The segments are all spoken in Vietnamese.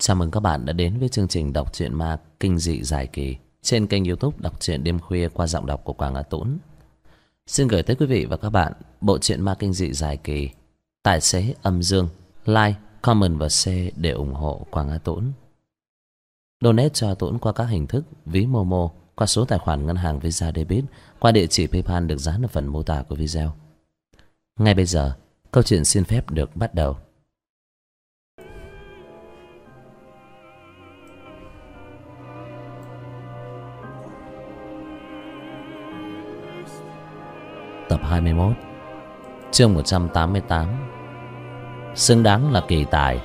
Chào mừng các bạn đã đến với chương trình đọc truyện ma kinh dị dài kỳ trên kênh YouTube Đọc truyện đêm khuya qua giọng đọc của Quang Á Tũng. Xin gửi tới quý vị và các bạn bộ truyện ma kinh dị dài kỳ Tài xế âm dương. Like, comment và share để ủng hộ Quang Á Tũng. Donate cho Tũng qua các hình thức ví Momo, qua số tài khoản ngân hàng Visa Debit, qua địa chỉ PayPal được dán ở phần mô tả của video. Ngay bây giờ, câu chuyện xin phép được bắt đầu. Tập 21, chương 188. Xứng đáng là kỳ tài.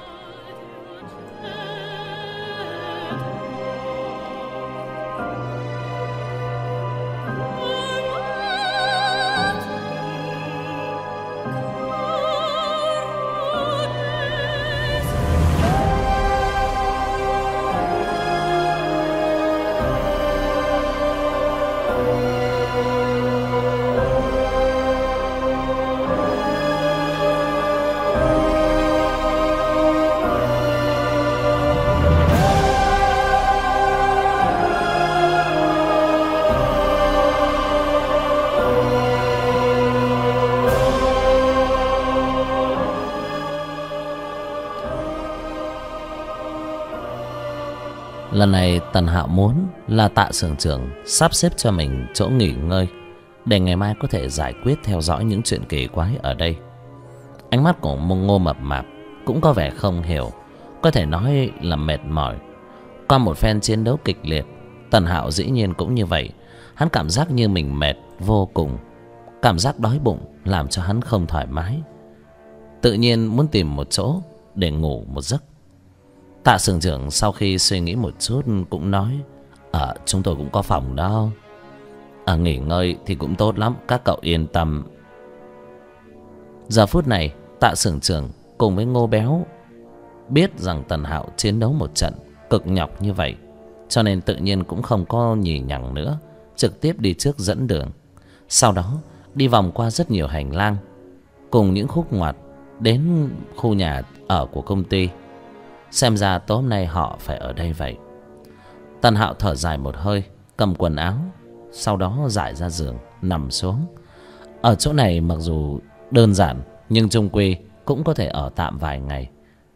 Lần này Tần Hạo muốn là Tạ xưởng trưởng sắp xếp cho mình chỗ nghỉ ngơi để ngày mai có thể giải quyết theo dõi những chuyện kỳ quái ở đây. Ánh mắt của Ngô Mập Mạp cũng có vẻ không hiểu, có thể nói là mệt mỏi. Qua một phen chiến đấu kịch liệt, Tần Hạo dĩ nhiên cũng như vậy. Hắn cảm giác như mình mệt vô cùng. Cảm giác đói bụng làm cho hắn không thoải mái. Tự nhiên muốn tìm một chỗ để ngủ một giấc. Tạ xưởng trưởng sau khi suy nghĩ một chút cũng nói: chúng tôi cũng có phòng đó. Nghỉ ngơi thì cũng tốt lắm, các cậu yên tâm. Giờ phút này Tạ xưởng trưởng cùng với Ngô Béo biết rằng Tần Hạo chiến đấu một trận cực nhọc như vậy, cho nên tự nhiên cũng không có nhì nhằng nữa, trực tiếp đi trước dẫn đường. Sau đó đi vòng qua rất nhiều hành lang cùng những khúc ngoặt đến khu nhà ở của công ty. Xem ra tối hôm nay họ phải ở đây vậy. Tần Hạo thở dài một hơi, cầm quần áo, sau đó rải ra giường nằm xuống. Ở chỗ này mặc dù đơn giản nhưng chung quy cũng có thể ở tạm vài ngày.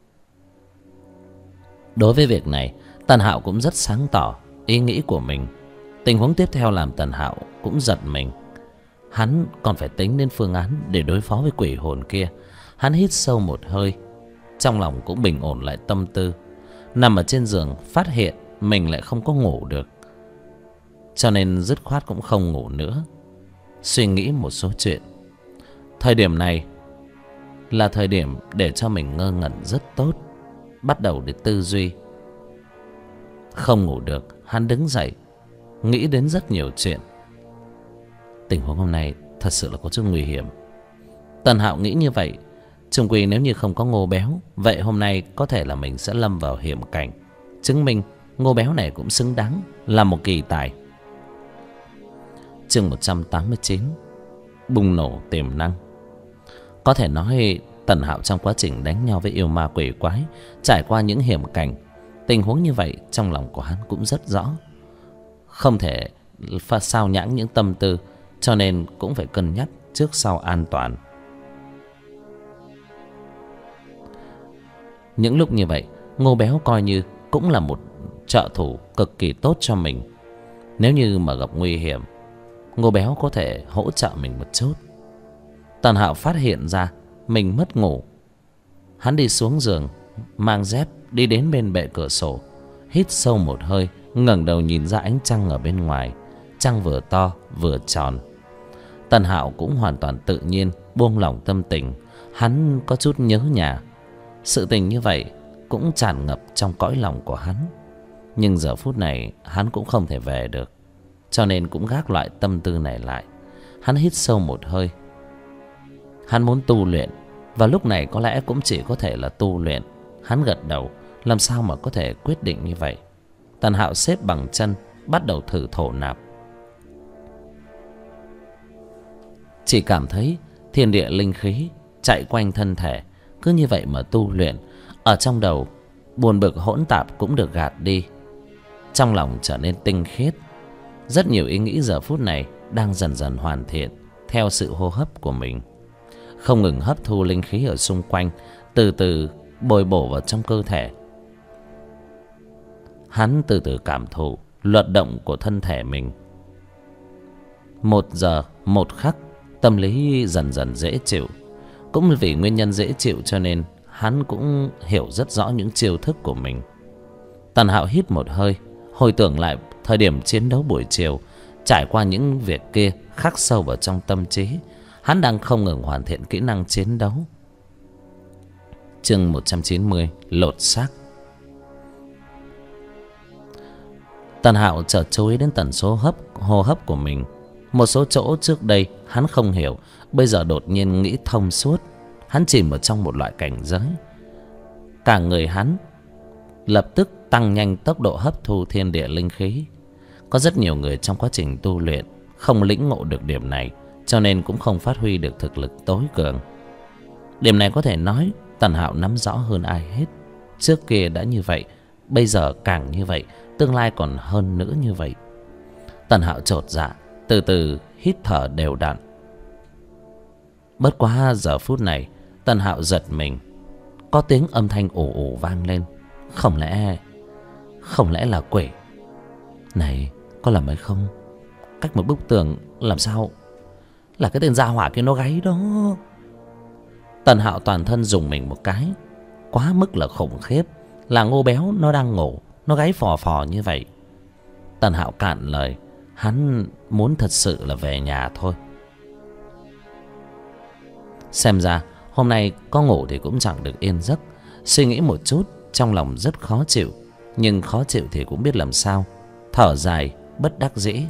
Đối với việc này, Tần Hạo cũng rất sáng tỏ ý nghĩ của mình. Tình huống tiếp theo làm Tần Hạo cũng giật mình. Hắn còn phải tính đến phương án để đối phó với quỷ hồn kia. Hắn hít sâu một hơi, trong lòng cũng bình ổn lại tâm tư. Nằm ở trên giường phát hiện mình lại không có ngủ được, cho nên dứt khoát cũng không ngủ nữa, suy nghĩ một số chuyện. Thời điểm này là thời điểm để cho mình ngơ ngẩn rất tốt, bắt đầu để tư duy. Không ngủ được, hắn đứng dậy nghĩ đến rất nhiều chuyện. Tình huống hôm nay thật sự là có chút nguy hiểm. Tần Hạo nghĩ như vậy. Chung quy nếu như không có Ngô Béo, vậy hôm nay có thể là mình sẽ lâm vào hiểm cảnh, chứng minh Ngô Béo này cũng xứng đáng là một kỳ tài. Chương 189, bùng nổ tiềm năng. Có thể nói Tần Hạo trong quá trình đánh nhau với yêu ma quỷ quái, trải qua những hiểm cảnh, tình huống như vậy trong lòng của hắn cũng rất rõ. Không thể sao nhãng những tâm tư, cho nên cũng phải cân nhắc trước sau an toàn. Những lúc như vậy, Ngô Béo coi như cũng là một trợ thủ cực kỳ tốt cho mình. Nếu như mà gặp nguy hiểm, Ngô Béo có thể hỗ trợ mình một chút. Tần Hạo phát hiện ra mình mất ngủ. Hắn đi xuống giường, mang dép đi đến bên bệ cửa sổ, hít sâu một hơi, ngẩng đầu nhìn ra ánh trăng ở bên ngoài. Trăng vừa to vừa tròn. Tần Hạo cũng hoàn toàn tự nhiên buông lỏng tâm tình. Hắn có chút nhớ nhà. Sự tình như vậy cũng tràn ngập trong cõi lòng của hắn. Nhưng giờ phút này hắn cũng không thể về được, cho nên cũng gác loại tâm tư này lại. Hắn hít sâu một hơi. Hắn muốn tu luyện, và lúc này có lẽ cũng chỉ có thể là tu luyện. Hắn gật đầu, làm sao mà có thể quyết định như vậy. Tần Hạo xếp bằng chân, bắt đầu thử thổ nạp. Chỉ cảm thấy thiên địa linh khí chạy quanh thân thể, cứ như vậy mà tu luyện. Ở trong đầu buồn bực hỗn tạp cũng được gạt đi. Trong lòng trở nên tinh khiết. Rất nhiều ý nghĩ giờ phút này đang dần dần hoàn thiện theo sự hô hấp của mình, không ngừng hấp thu linh khí ở xung quanh, từ từ bồi bổ vào trong cơ thể. Hắn từ từ cảm thụ luật động của thân thể mình. 1 giờ 1 khắc, tâm lý dần dần dễ chịu. Cũng vì nguyên nhân dễ chịu cho nên hắn cũng hiểu rất rõ những chiêu thức của mình. Tần Hạo hít một hơi, hồi tưởng lại thời điểm chiến đấu buổi chiều, trải qua những việc kia khắc sâu vào trong tâm trí. Hắn đang không ngừng hoàn thiện kỹ năng chiến đấu. Chương 190, lột xác. Tần Hạo chợt chú ý đến tần số hô hấp của mình. Một số chỗ trước đây hắn không hiểu, bây giờ đột nhiên nghĩ thông suốt. Hắn chìm ở trong một loại cảnh giới. Cả người hắn lập tức tăng nhanh tốc độ hấp thu thiên địa linh khí. Có rất nhiều người trong quá trình tu luyện không lĩnh ngộ được điểm này, cho nên cũng không phát huy được thực lực tối cường. Điểm này có thể nói Tần Hạo nắm rõ hơn ai hết. Trước kia đã như vậy, bây giờ càng như vậy, tương lai còn hơn nữa như vậy. Tần Hạo chột dạ, từ từ hít thở đều đặn. Bất quá giờ phút này, Tần Hạo giật mình. Có tiếng âm thanh ồ ồ vang lên. Không lẽ là quỷ? Này, có lầm hay không? Cách một bức tường làm sao? Là cái tên gia hỏa kia nó gáy đó. Tần Hạo toàn thân dùng mình một cái. Quá mức là khủng khiếp. Là Ngô Béo nó đang ngủ, nó gáy phò phò như vậy. Tần Hạo cạn lời. Hắn muốn thật sự là về nhà thôi. Xem ra hôm nay có ngủ thì cũng chẳng được yên giấc. Suy nghĩ một chút, trong lòng rất khó chịu. Nhưng khó chịu thì cũng biết làm sao. Thở dài bất đắc dĩ.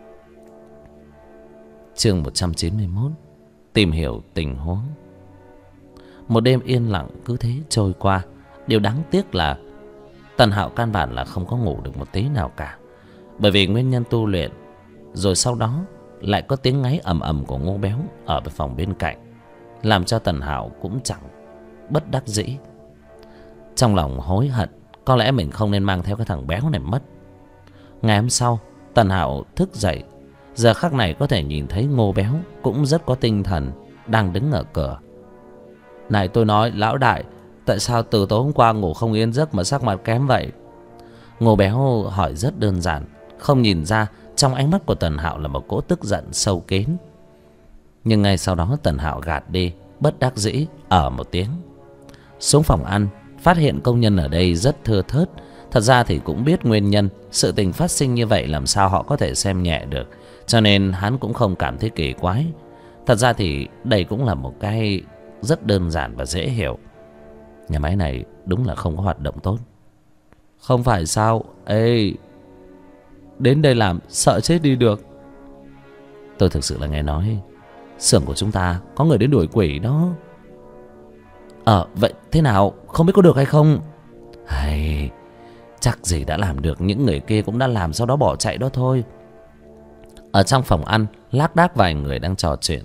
Chương 191, tìm hiểu tình huống. Một đêm yên lặng cứ thế trôi qua. Điều đáng tiếc là Tần Hạo căn bản là không có ngủ được một tí nào cả. Bởi vì nguyên nhân tu luyện. Rồi sau đó lại có tiếng ngáy ầm ầm của Ngô Béo ở phòng bên cạnh, làm cho Tần Hạo cũng chẳng bất đắc dĩ. Trong lòng hối hận, có lẽ mình không nên mang theo cái thằng béo này mất. Ngày hôm sau, Tần Hạo thức dậy. Giờ khắc này có thể nhìn thấy Ngô Béo cũng rất có tinh thần, đang đứng ở cửa. Này tôi nói lão đại, tại sao từ tối hôm qua ngủ không yên giấc mà sắc mặt kém vậy? Ngô Béo hỏi rất đơn giản. Không nhìn ra trong ánh mắt của Tần Hạo là một cỗ tức giận sâu kín. Nhưng ngay sau đó Tần Hạo gạt đi, bất đắc dĩ ở một tiếng. Xuống phòng ăn, phát hiện công nhân ở đây rất thưa thớt. Thật ra thì cũng biết nguyên nhân. Sự tình phát sinh như vậy làm sao họ có thể xem nhẹ được. Cho nên hắn cũng không cảm thấy kỳ quái. Thật ra thì đây cũng là một cái rất đơn giản và dễ hiểu. Nhà máy này đúng là không có hoạt động tốt. Không phải sao? Ê, đến đây làm sợ chết đi được. Tôi thực sự là nghe nói xưởng của chúng ta có người đến đuổi quỷ đó. Vậy thế nào? Không biết có được hay không? Hay, chắc gì đã làm được. Những người kia cũng đã làm sau đó bỏ chạy đó thôi. Ở trong phòng ăn, lác đác vài người đang trò chuyện.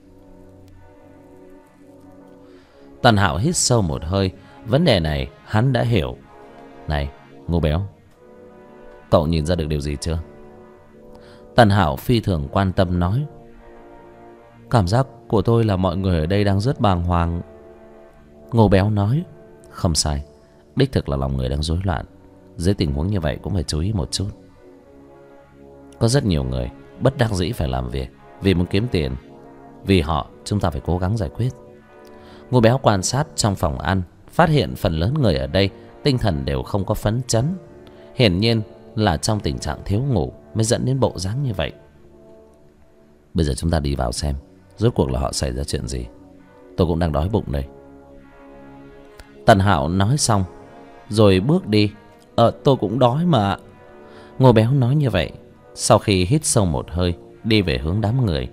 Tần Hạo hít sâu một hơi. Vấn đề này hắn đã hiểu. Này Ngô Béo, cậu nhìn ra được điều gì chưa? Tần Hạo phi thường quan tâm nói. Cảm giác của tôi là mọi người ở đây đang rất bàng hoàng. Ngô Béo nói. Không sai, đích thực là lòng người đang rối loạn. Dưới tình huống như vậy cũng phải chú ý một chút. Có rất nhiều người bất đắc dĩ phải làm việc vì muốn kiếm tiền. Vì họ chúng ta phải cố gắng giải quyết. Ngô Béo quan sát trong phòng ăn, phát hiện phần lớn người ở đây tinh thần đều không có phấn chấn. Hiển nhiên là trong tình trạng thiếu ngủ mới dẫn đến bộ dáng như vậy. Bây giờ chúng ta đi vào xem rốt cuộc là họ xảy ra chuyện gì. Tôi cũng đang đói bụng đây. Tần Hạo nói xong rồi bước đi. Tôi cũng đói mà. Ngô Béo nói như vậy. Sau khi hít sâu một hơi, đi về hướng đám người.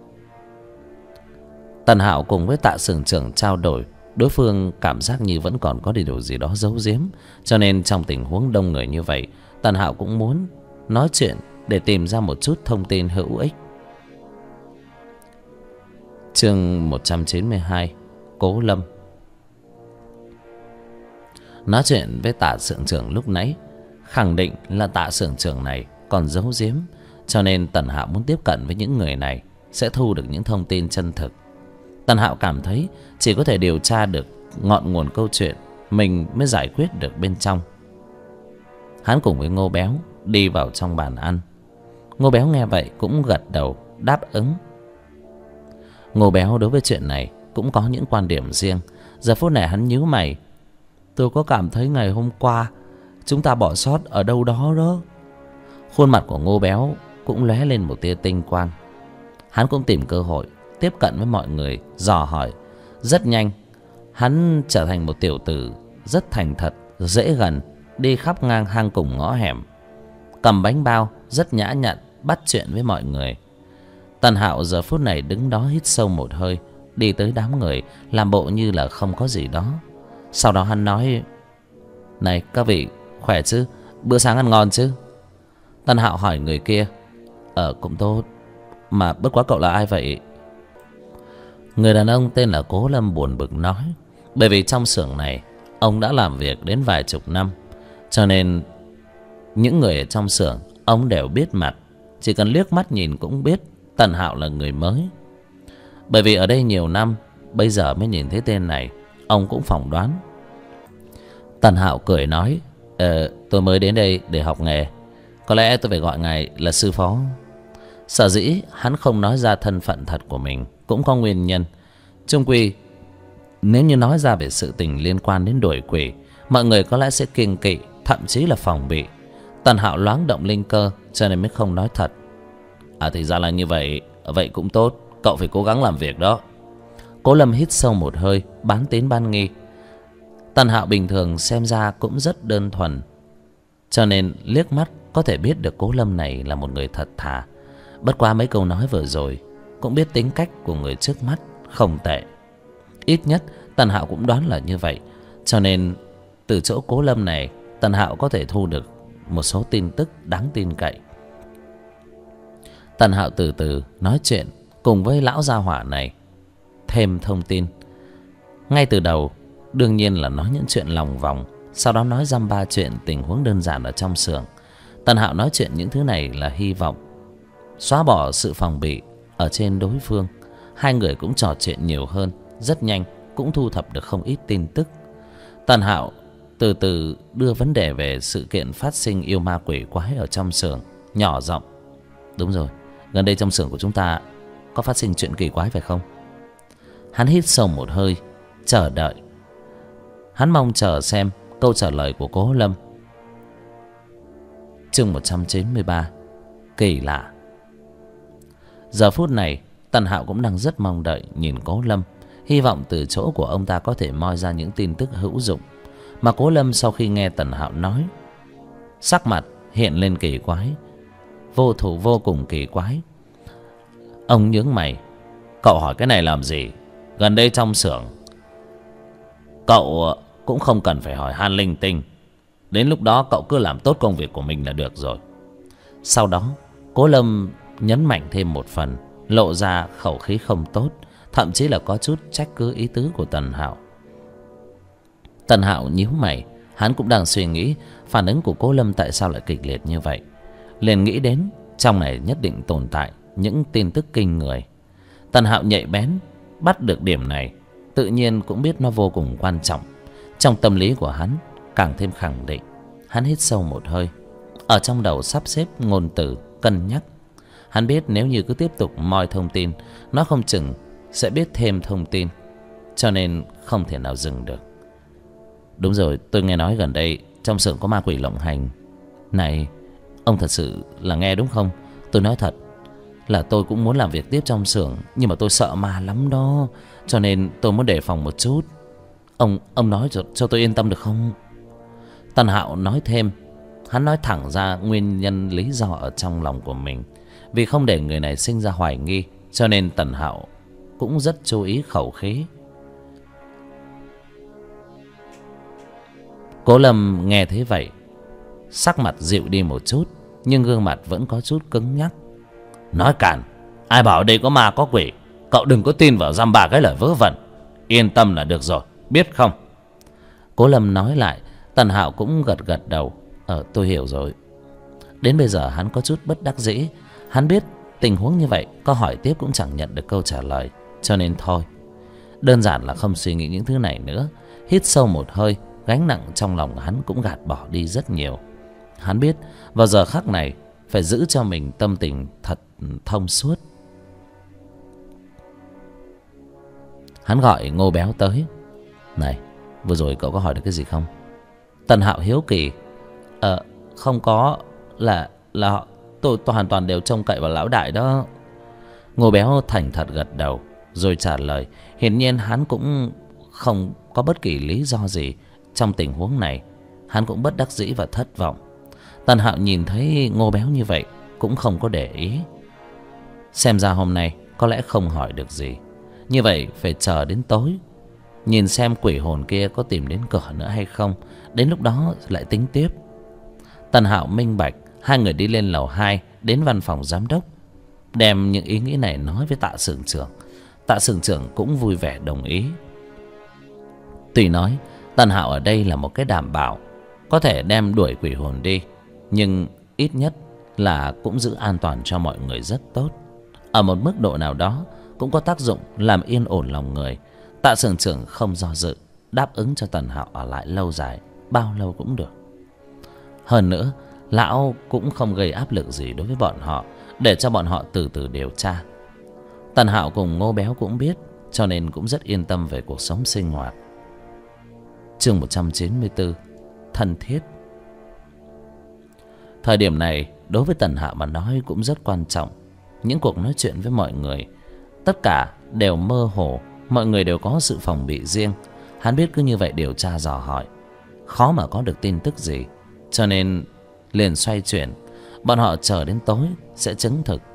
Tần Hạo cùng với Tạ xưởng trưởng trao đổi. Đối phương cảm giác như vẫn còn có điều gì đó giấu giếm. Cho nên trong tình huống đông người như vậy, Tần Hạo cũng muốn nói chuyện để tìm ra một chút thông tin hữu ích. Chương 192, Cố Lâm. Nói chuyện với Tạ xưởng trưởng lúc nãy khẳng định là Tạ xưởng trưởng này còn giấu giếm, cho nên Tần Hạo muốn tiếp cận với những người này sẽ thu được những thông tin chân thực. Tần Hạo cảm thấy chỉ có thể điều tra được ngọn nguồn câu chuyện, mình mới giải quyết được bên trong. Hắn cùng với Ngô Béo đi vào trong bàn ăn. Ngô Béo nghe vậy cũng gật đầu đáp ứng. Ngô Béo đối với chuyện này cũng có những quan điểm riêng. Giờ phút này hắn nhíu mày. Tôi có cảm thấy ngày hôm qua chúng ta bỏ sót ở đâu đó đó. Khuôn mặt của Ngô Béo cũng lóe lên một tia tinh quang. Hắn cũng tìm cơ hội tiếp cận với mọi người, dò hỏi. Rất nhanh hắn trở thành một tiểu tử rất thành thật, dễ gần, đi khắp ngang hang cùng ngõ hẻm, cầm bánh bao, rất nhã nhặn, bắt chuyện với mọi người. Tần Hạo giờ phút này đứng đó hít sâu một hơi, đi tới đám người, làm bộ như là không có gì đó. Sau đó hắn nói: Này các vị, khỏe chứ? Bữa sáng ăn ngon chứ? Tần Hạo hỏi người kia: Cũng tốt. Mà bất quá cậu là ai vậy? Người đàn ông tên là Cố Lâm buồn bực nói: Bởi vì trong xưởng này ông đã làm việc đến vài chục năm, cho nên những người ở trong xưởng ông đều biết mặt. Chỉ cần liếc mắt nhìn cũng biết Tần Hạo là người mới. Bởi vì ở đây nhiều năm, bây giờ mới nhìn thấy tên này, ông cũng phỏng đoán. Tần Hạo cười nói: Tôi mới đến đây để học nghề, có lẽ tôi phải gọi ngài là sư phó. Sở dĩ hắn không nói ra thân phận thật của mình cũng có nguyên nhân. Chung quy nếu như nói ra về sự tình liên quan đến đuổi quỷ, mọi người có lẽ sẽ kiêng kỵ, thậm chí là phòng bị. Tần Hạo loáng động linh cơ, cho nên mới không nói thật. Thì ra là như vậy. Vậy cũng tốt, cậu phải cố gắng làm việc đó. Cố Lâm hít sâu một hơi, bán tín bán nghi. Tần Hạo bình thường xem ra cũng rất đơn thuần, cho nên liếc mắt có thể biết được Cố Lâm này là một người thật thà. Bất quá mấy câu nói vừa rồi cũng biết tính cách của người trước mắt không tệ. Ít nhất Tần Hạo cũng đoán là như vậy. Cho nên từ chỗ Cố Lâm này, Tần Hạo có thể thu được một số tin tức đáng tin cậy. Tần Hạo từ từ nói chuyện cùng với lão gia hỏa này, thêm thông tin. Ngay từ đầu đương nhiên là nói những chuyện lòng vòng, sau đó nói dăm ba chuyện tình huống đơn giản ở trong xưởng. Tần Hạo nói chuyện những thứ này là hy vọng xóa bỏ sự phòng bị ở trên đối phương. Hai người cũng trò chuyện nhiều hơn, rất nhanh cũng thu thập được không ít tin tức. Tần Hạo từ từ đưa vấn đề về sự kiện phát sinh yêu ma quỷ quái ở trong xưởng, nhỏ giọng: Đúng rồi, gần đây trong xưởng của chúng ta có phát sinh chuyện kỳ quái phải không? Hắn hít sâu một hơi, chờ đợi. Hắn mong chờ xem câu trả lời của Cố Lâm. Chương 193: Kỳ lạ. Giờ phút này Tần Hạo cũng đang rất mong đợi nhìn Cố Lâm, hy vọng từ chỗ của ông ta có thể moi ra những tin tức hữu dụng. Mà Cố Lâm sau khi nghe Tần Hạo nói, sắc mặt hiện lên kỳ quái, vô cùng kỳ quái. Ông nhướng mày: Cậu hỏi cái này làm gì? Gần đây trong xưởng cậu cũng không cần phải hỏi han linh tinh. Đến lúc đó cậu cứ làm tốt công việc của mình là được rồi. Sau đó Cố Lâm nhấn mạnh thêm một phần, lộ ra khẩu khí không tốt, thậm chí là có chút trách cứ ý tứ của Tần Hạo. Tần Hạo nhíu mày, hắn cũng đang suy nghĩ phản ứng của Cố Lâm tại sao lại kịch liệt như vậy. Liền nghĩ đến trong này nhất định tồn tại những tin tức kinh người. Tần Hạo nhạy bén bắt được điểm này, tự nhiên cũng biết nó vô cùng quan trọng. Trong tâm lý của hắn càng thêm khẳng định. Hắn hít sâu một hơi, ở trong đầu sắp xếp ngôn từ, cân nhắc. Hắn biết nếu như cứ tiếp tục moi thông tin, nó không chừng sẽ biết thêm thông tin, cho nên không thể nào dừng được. Đúng rồi, tôi nghe nói gần đây trong xưởng có ma quỷ lộng hành. Này, ông thật sự là nghe đúng không? Tôi nói thật là tôi cũng muốn làm việc tiếp trong xưởng, nhưng mà tôi sợ ma lắm đó, cho nên tôi muốn đề phòng một chút. Ông nói cho tôi yên tâm được không? Tần Hạo nói thêm. Hắn nói thẳng ra nguyên nhân lý do ở trong lòng của mình. Vì không để người này sinh ra hoài nghi, cho nên Tần Hạo cũng rất chú ý khẩu khí. Cố Lâm nghe thế vậy, sắc mặt dịu đi một chút, nhưng gương mặt vẫn có chút cứng nhắc. Nói càn, ai bảo ở đây có ma có quỷ? Cậu đừng có tin vào dăm ba cái lời vớ vẩn. Yên tâm là được rồi, biết không? Cố Lâm nói lại, Tần Hạo cũng gật gật đầu. Tôi hiểu rồi. Đến bây giờ hắn có chút bất đắc dĩ. Hắn biết tình huống như vậy có hỏi tiếp cũng chẳng nhận được câu trả lời, cho nên thôi, đơn giản là không suy nghĩ những thứ này nữa. Hít sâu một hơi, gánh nặng trong lòng hắn cũng gạt bỏ đi rất nhiều. Hắn biết vào giờ khắc này phải giữ cho mình tâm tình thật thông suốt. Hắn gọi Ngô Béo tới. Này, vừa rồi cậu có hỏi được cái gì không? Tần Hạo hiếu kỳ. Không có. Là tôi hoàn toàn đều trông cậy vào lão đại đó. Ngô Béo thành thật gật đầu rồi trả lời. Hiển nhiên hắn cũng không có bất kỳ lý do gì trong tình huống này. Hắn cũng bất đắc dĩ và thất vọng. Tần Hạo nhìn thấy Ngô Béo như vậy cũng không có để ý. Xem ra hôm nay có lẽ không hỏi được gì. Như vậy phải chờ đến tối, nhìn xem quỷ hồn kia có tìm đến cửa nữa hay không. Đến lúc đó lại tính tiếp. Tần Hạo minh bạch. Hai người đi lên lầu 2 đến văn phòng giám đốc, đem những ý nghĩ này nói với Tạ xưởng trưởng. Tạ xưởng trưởng cũng vui vẻ đồng ý. Tuy nói Tần Hạo ở đây là một cái đảm bảo có thể đem đuổi quỷ hồn đi, nhưng ít nhất là cũng giữ an toàn cho mọi người rất tốt. Ở một mức độ nào đó cũng có tác dụng làm yên ổn lòng người. Tạ xưởng trưởng không do dự, đáp ứng cho Tần Hạo ở lại lâu dài, bao lâu cũng được. Hơn nữa, lão cũng không gây áp lực gì đối với bọn họ, để cho bọn họ từ từ điều tra. Tần Hạo cùng Ngô Béo cũng biết, cho nên cũng rất yên tâm về cuộc sống sinh hoạt. Chương 194, thân thiết. Thời điểm này đối với Tần Hạo mà nói cũng rất quan trọng. Những cuộc nói chuyện với mọi người tất cả đều mơ hồ, mọi người đều có sự phòng bị riêng. Hắn biết cứ như vậy điều tra dò hỏi khó mà có được tin tức gì, cho nên liền xoay chuyển. Bọn họ chờ đến tối sẽ chứng thực.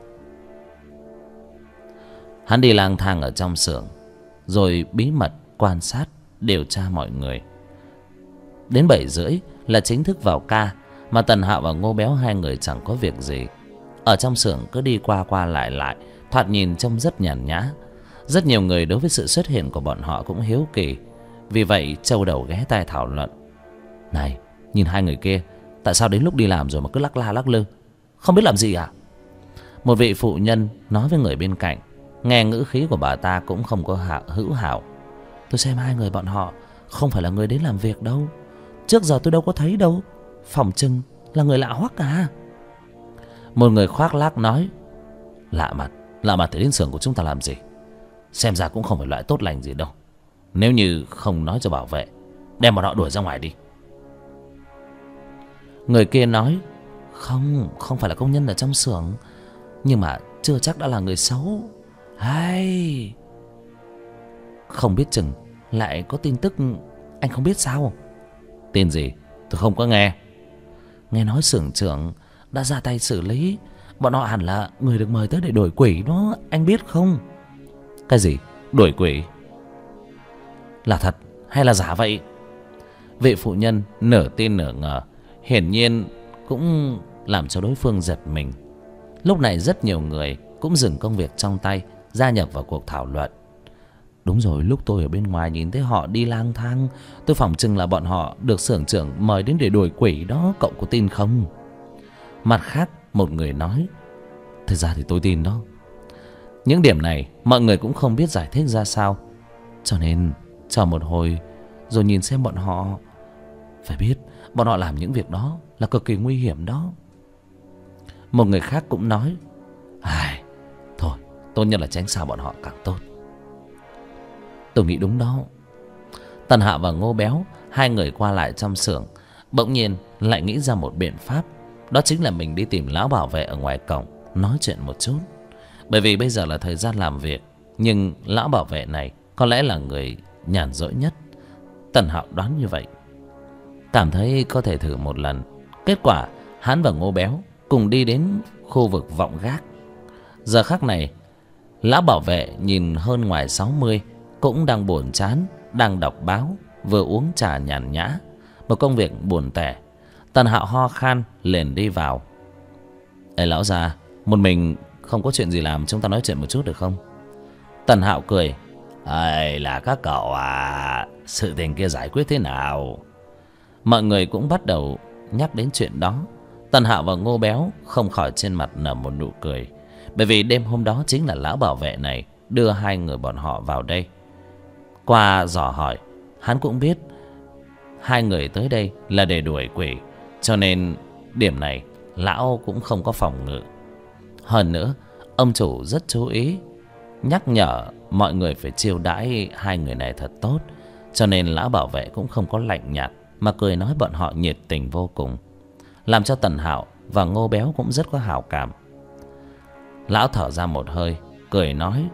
Hắn đi lang thang ở trong xưởng, rồi bí mật quan sát điều tra mọi người. Đến 7:30 là chính thức vào ca, mà Tần Hạo và Ngô Béo hai người chẳng có việc gì. Ở trong xưởng cứ đi qua qua lại, thoạt nhìn trông rất nhàn nhã. Rất nhiều người đối với sự xuất hiện của bọn họ cũng hiếu kỳ, vì vậy trâu đầu ghé tai thảo luận. Này, nhìn hai người kia, tại sao đến lúc đi làm rồi mà cứ lắc la lắc lư, không biết làm gì à? Một vị phụ nhân nói với người bên cạnh. Nghe ngữ khí của bà ta cũng không có hữu hảo. Tôi xem hai người bọn họ không phải là người đến làm việc đâu. Trước giờ tôi đâu có thấy đâu. Phỏng chừng là người lạ hoắc à. Một người khoác lác nói. Lạ mặt thì đến xưởng của chúng ta làm gì? Xem ra cũng không phải loại tốt lành gì đâu. Nếu như không nói cho bảo vệ, đem bọn họ đuổi ra ngoài đi. Người kia nói. Không phải là công nhân ở trong xưởng, nhưng mà chưa chắc đã là người xấu. Hay, không biết chừng lại có tin tức anh không biết sao? Tin gì? Tôi không có nghe. Nghe nói xưởng trưởng đã ra tay xử lý. Bọn họ hẳn là người được mời tới để đuổi quỷ đó, anh biết không? Cái gì? Đuổi quỷ? Là thật hay là giả vậy? Vị phụ nhân nửa tin nửa ngờ, hiển nhiên cũng làm cho đối phương giật mình. Lúc này rất nhiều người cũng dừng công việc trong tay, gia nhập vào cuộc thảo luận. Đúng rồi, lúc tôi ở bên ngoài nhìn thấy họ đi lang thang, tôi phỏng chừng là bọn họ được xưởng trưởng mời đến để đuổi quỷ đó, cậu có tin không? Mặt khác, một người nói. Thực ra thì tôi tin đó. Những điểm này mọi người cũng không biết giải thích ra sao, cho nên chờ một hồi rồi nhìn xem bọn họ. Phải biết bọn họ làm những việc đó là cực kỳ nguy hiểm đó. Một người khác cũng nói. Thôi, tốt nhất là tránh xa bọn họ càng tốt. Tôi nghĩ đúng đó. Tần Hạo và Ngô Béo, hai người qua lại trong xưởng, bỗng nhiên lại nghĩ ra một biện pháp. Đó chính là mình đi tìm lão bảo vệ ở ngoài cổng, nói chuyện một chút. Bởi vì bây giờ là thời gian làm việc, nhưng lão bảo vệ này có lẽ là người nhàn rỗi nhất. Tần Hạo đoán như vậy, cảm thấy có thể thử một lần. Kết quả hắn và Ngô Béo cùng đi đến khu vực vọng gác. Giờ khắc này, lão bảo vệ nhìn hơn ngoài 60, cũng đang buồn chán, đang đọc báo, vừa uống trà nhàn nhã. Một công việc buồn tẻ. Tần Hạo ho khan liền đi vào. Ê lão già, một mình không có chuyện gì làm, chúng ta nói chuyện một chút được không? Tần Hạo cười. Là các cậu à, sự tình kia giải quyết thế nào? Mọi người cũng bắt đầu nhắc đến chuyện đó. Tần Hạo và Ngô Béo không khỏi trên mặt nở một nụ cười, bởi vì đêm hôm đó chính là lão bảo vệ này đưa hai người bọn họ vào đây. Qua dò hỏi, hắn cũng biết hai người tới đây là để đuổi quỷ, cho nên điểm này lão cũng không có phòng ngự. Hơn nữa, ông chủ rất chú ý nhắc nhở mọi người phải chiêu đãi hai người này thật tốt, cho nên lão bảo vệ cũng không có lạnh nhạt, mà cười nói bọn họ nhiệt tình vô cùng, làm cho Tần Hạo và Ngô Béo cũng rất có hảo cảm. Lão thở ra một hơi, cười nói: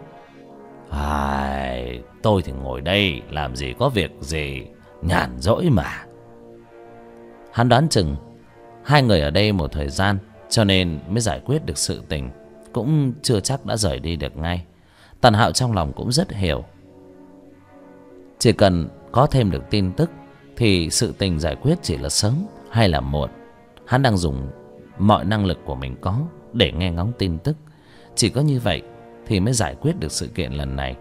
tôi thì ngồi đây làm gì có việc gì, nhàn rỗi mà. Hắn đoán chừng hai người ở đây một thời gian, cho nên mới giải quyết được sự tình, cũng chưa chắc đã rời đi được ngay. Tần Hạo trong lòng cũng rất hiểu, chỉ cần có thêm được tin tức thì sự tình giải quyết chỉ là sớm hay là muộn. Hắn đang dùng mọi năng lực của mình có để nghe ngóng tin tức, chỉ có như vậy thì mới giải quyết được sự kiện lần này.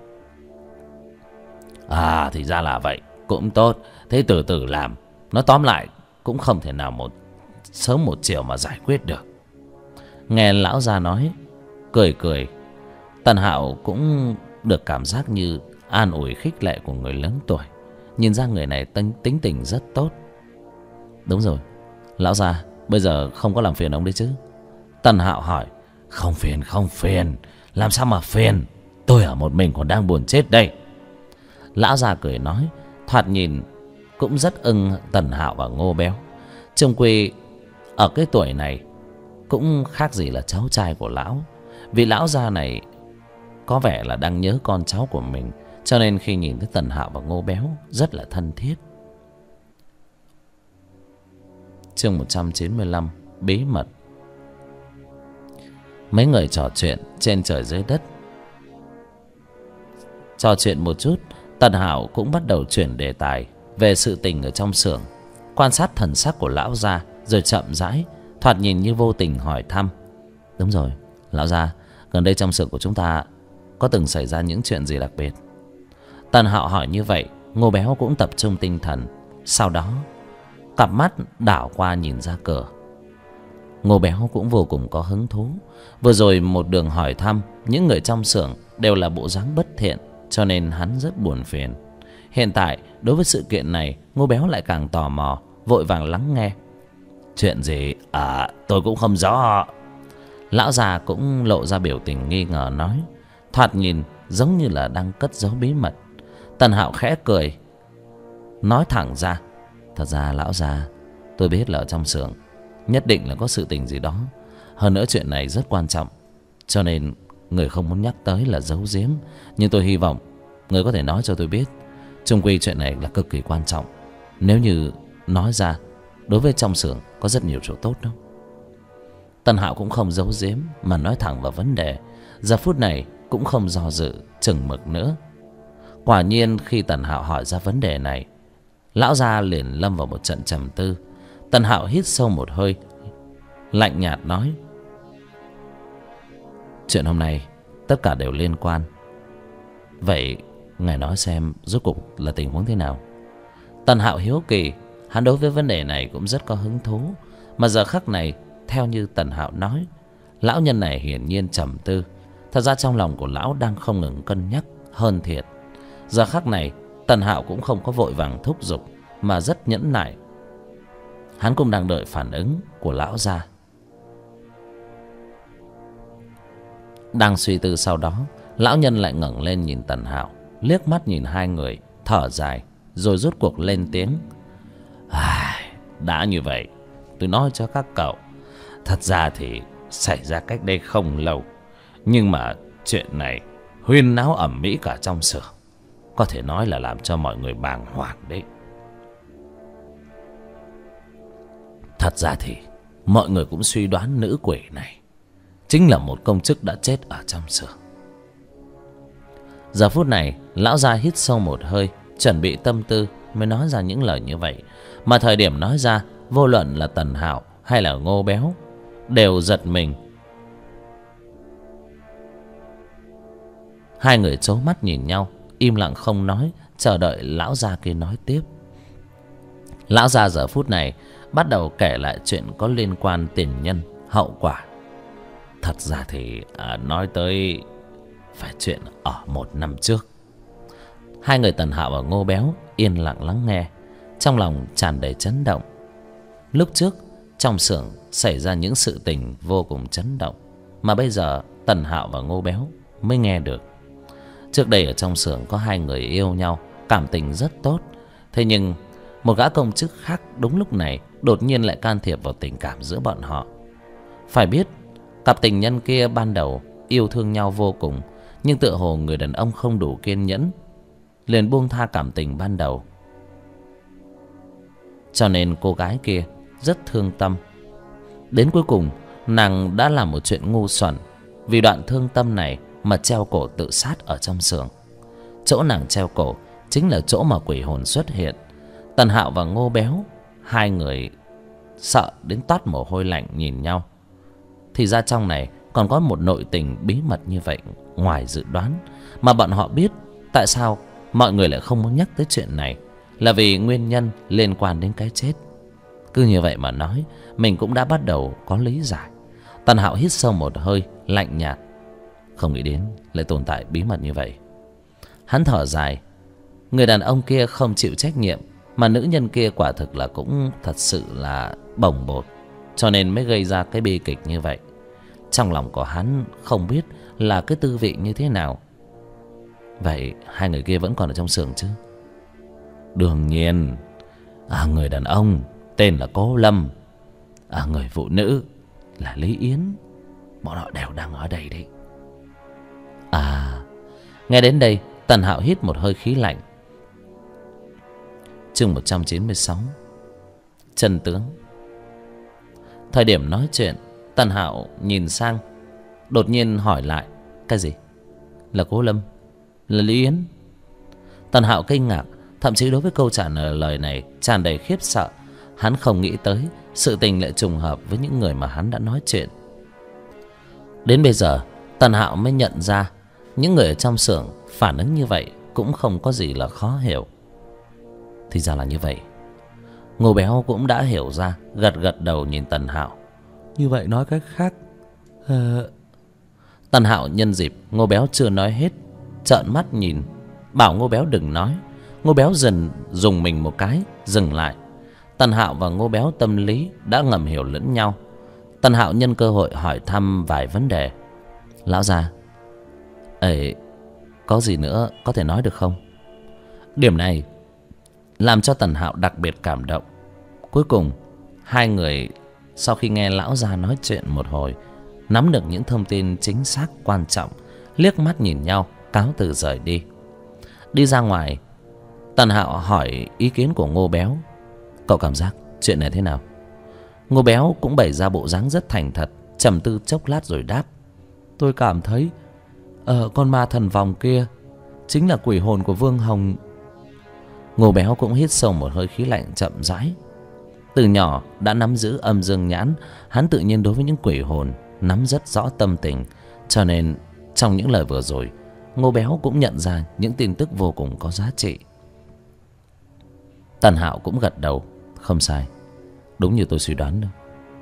Thì ra là vậy, cũng tốt. Thế từ từ làm. Nói tóm lại cũng không thể nào một sớm một chiều mà giải quyết được. Nghe lão già nói, cười cười, Tần Hạo cũng được cảm giác như an ủi khích lệ của người lớn tuổi. Nhìn ra người này tính tình rất tốt. Đúng rồi, lão già, bây giờ không có làm phiền ông đấy chứ? Tần Hạo hỏi. Không phiền. Làm sao mà phiền? Tôi ở một mình còn đang buồn chết đây. Lão già cười nói, thoạt nhìn cũng rất ưng Tần Hạo và Ngô Béo. Trông quy ở cái tuổi này cũng khác gì là cháu trai của lão. Vì lão già này có vẻ là đang nhớ con cháu của mình, cho nên khi nhìn thấy Tần Hạo và Ngô Béo rất là thân thiết. Chương 195: Bí mật. Mấy người trò chuyện trên trời dưới đất. Trò chuyện một chút, Tần Hạo cũng bắt đầu chuyển đề tài về sự tình ở trong xưởng, quan sát thần sắc của lão gia, rồi chậm rãi, thoạt nhìn như vô tình hỏi thăm. Đúng rồi, lão gia, gần đây trong xưởng của chúng ta có từng xảy ra những chuyện gì đặc biệt? Tần Hạo hỏi như vậy, Ngô Béo cũng tập trung tinh thần. Sau đó cặp mắt đảo qua nhìn ra cửa. Ngô Béo cũng vô cùng có hứng thú. Vừa rồi một đường hỏi thăm những người trong xưởng đều là bộ dáng bất thiện, cho nên hắn rất buồn phiền. Hiện tại đối với sự kiện này, Ngô Béo lại càng tò mò, vội vàng lắng nghe. Chuyện gì? Tôi cũng không rõ. Lão già cũng lộ ra biểu tình nghi ngờ nói, thoạt nhìn giống như là đang cất giấu bí mật. Tần Hạo khẽ cười, nói thẳng ra, thật ra lão già, tôi biết là ở trong xưởng nhất định là có sự tình gì đó. Hơn nữa chuyện này rất quan trọng, cho nên người không muốn nhắc tới là giấu giếm. Nhưng tôi hy vọng người có thể nói cho tôi biết. Chung quy chuyện này là cực kỳ quan trọng. Nếu như nói ra, đối với trong xưởng có rất nhiều chỗ tốt đó. Tần Hạo cũng không giấu giếm mà nói thẳng vào vấn đề. Giờ phút này cũng không do dự chừng mực nữa. Quả nhiên khi Tần Hạo hỏi ra vấn đề này, lão gia liền lâm vào một trận trầm tư. Tần Hạo hít sâu một hơi, lạnh nhạt nói, chuyện hôm nay tất cả đều liên quan. Vậy ngài nói xem rốt cuộc là tình huống thế nào? Tần Hạo hiếu kỳ, hắn đối với vấn đề này cũng rất có hứng thú. Mà giờ khắc này, theo như Tần Hạo nói, lão nhân này hiển nhiên trầm tư. Thật ra trong lòng của lão đang không ngừng cân nhắc hơn thiệt. Giờ khắc này, Tần Hạo cũng không có vội vàng thúc giục, mà rất nhẫn nại. Hắn cũng đang đợi phản ứng của lão gia. Đang suy tư, sau đó lão nhân lại ngẩng lên nhìn Tần Hạo, liếc mắt nhìn hai người, thở dài, rồi rốt cuộc lên tiếng. Đã như vậy, tôi nói cho các cậu, thật ra thì xảy ra cách đây không lâu, nhưng mà chuyện này huyên náo ầm ĩ cả trong xưởng, có thể nói là làm cho mọi người bàng hoàng đấy. Thật ra thì mọi người cũng suy đoán nữ quỷ này chính là một công chức đã chết ở trong xưởng. Giờ phút này, lão gia hít sâu một hơi, chuẩn bị tâm tư mới nói ra những lời như vậy. Mà thời điểm nói ra, vô luận là Tần Hạo hay là Ngô Béo đều giật mình. Hai người trố mắt nhìn nhau, im lặng không nói, chờ đợi lão gia kia nói tiếp. Lão già giờ phút này bắt đầu kể lại chuyện có liên quan tiền nhân hậu quả. Thật ra thì nói tới phải chuyện ở 1 năm trước. Hai người Tần Hạo và Ngô Béo yên lặng lắng nghe, trong lòng tràn đầy chấn động. Lúc trước trong xưởng xảy ra những sự tình vô cùng chấn động, mà bây giờ Tần Hạo và Ngô Béo mới nghe được. Trước đây ở trong xưởng có hai người yêu nhau, cảm tình rất tốt. Thế nhưng một gã công chức khác đúng lúc này đột nhiên lại can thiệp vào tình cảm giữa bọn họ. Phải biết cặp tình nhân kia ban đầu yêu thương nhau vô cùng, nhưng tựa hồ người đàn ông không đủ kiên nhẫn, liền buông tha cảm tình ban đầu. Cho nên cô gái kia rất thương tâm. Đến cuối cùng nàng đã làm một chuyện ngu xuẩn, vì đoạn thương tâm này mà treo cổ tự sát ở trong xưởng. Chỗ nàng treo cổ chính là chỗ mà quỷ hồn xuất hiện. Tần Hạo và Ngô Béo, hai người sợ đến toát mồ hôi lạnh nhìn nhau. Thì ra trong này còn có một nội tình bí mật như vậy ngoài dự đoán, mà bọn họ biết. Tại sao mọi người lại không muốn nhắc tới chuyện này, là vì nguyên nhân liên quan đến cái chết. Cứ như vậy mà nói, mình cũng đã bắt đầu có lý giải. Tần Hạo hít sâu một hơi, lạnh nhạt. Không nghĩ đến lại tồn tại bí mật như vậy. Hắn thở dài. Người đàn ông kia không chịu trách nhiệm, mà nữ nhân kia quả thực là cũng thật sự là bồng bột, cho nên mới gây ra cái bi kịch như vậy. Trong lòng của hắn không biết là cái tư vị như thế nào. Vậy hai người kia vẫn còn ở trong xưởng chứ? Đương nhiên. Người đàn ông tên là Cố Lâm, người phụ nữ là Lý Yến. Bọn họ đều đang ở đây đấy. Nghe đến đây Tần Hạo hít một hơi khí lạnh. Chương 196, chân tướng. Thời điểm nói chuyện, Tần Hạo nhìn sang, đột nhiên hỏi lại. Cái gì? Là Cố Lâm? Là Lý Yến? Tần Hạo kinh ngạc, thậm chí đối với câu trả lời này tràn đầy khiếp sợ. Hắn không nghĩ tới sự tình lại trùng hợp với những người mà hắn đã nói chuyện. Đến bây giờ Tần Hạo mới nhận ra những người ở trong xưởng phản ứng như vậy cũng không có gì là khó hiểu. Thì ra là như vậy. Ngô Béo cũng đã hiểu ra, gật gật đầu nhìn Tần Hạo. Như vậy nói cách khác Tần Hạo nhân dịp Ngô Béo chưa nói hết, trợn mắt nhìn, bảo Ngô Béo đừng nói. Ngô Béo dần dùng mình một cái, dừng lại. Tần Hạo và Ngô Béo tâm lý đã ngầm hiểu lẫn nhau. Tần Hạo nhân cơ hội hỏi thăm vài vấn đề. Lão già, có gì nữa có thể nói được không? Điểm này làm cho Tần Hạo đặc biệt cảm động. Cuối cùng hai người sau khi nghe lão già nói chuyện một hồi, nắm được những thông tin chính xác quan trọng, liếc mắt nhìn nhau, cáo từ rời đi. Đi ra ngoài, Tần Hạo hỏi ý kiến của Ngô Béo. Cậu cảm giác chuyện này thế nào? Ngô Béo cũng bày ra bộ dáng rất thành thật, trầm tư chốc lát rồi đáp. Tôi cảm thấy con ma thần vòng kia chính là quỷ hồn của Vương Hồng. Ngô Béo cũng hít sâu một hơi khí lạnh, chậm rãi. Từ nhỏ đã nắm giữ âm dương nhãn, hắn tự nhiên đối với những quỷ hồn nắm rất rõ tâm tình. Cho nên trong những lời vừa rồi, Ngô Béo cũng nhận ra những tin tức vô cùng có giá trị. Tần Hạo cũng gật đầu. Không sai, đúng như tôi suy đoán đâu.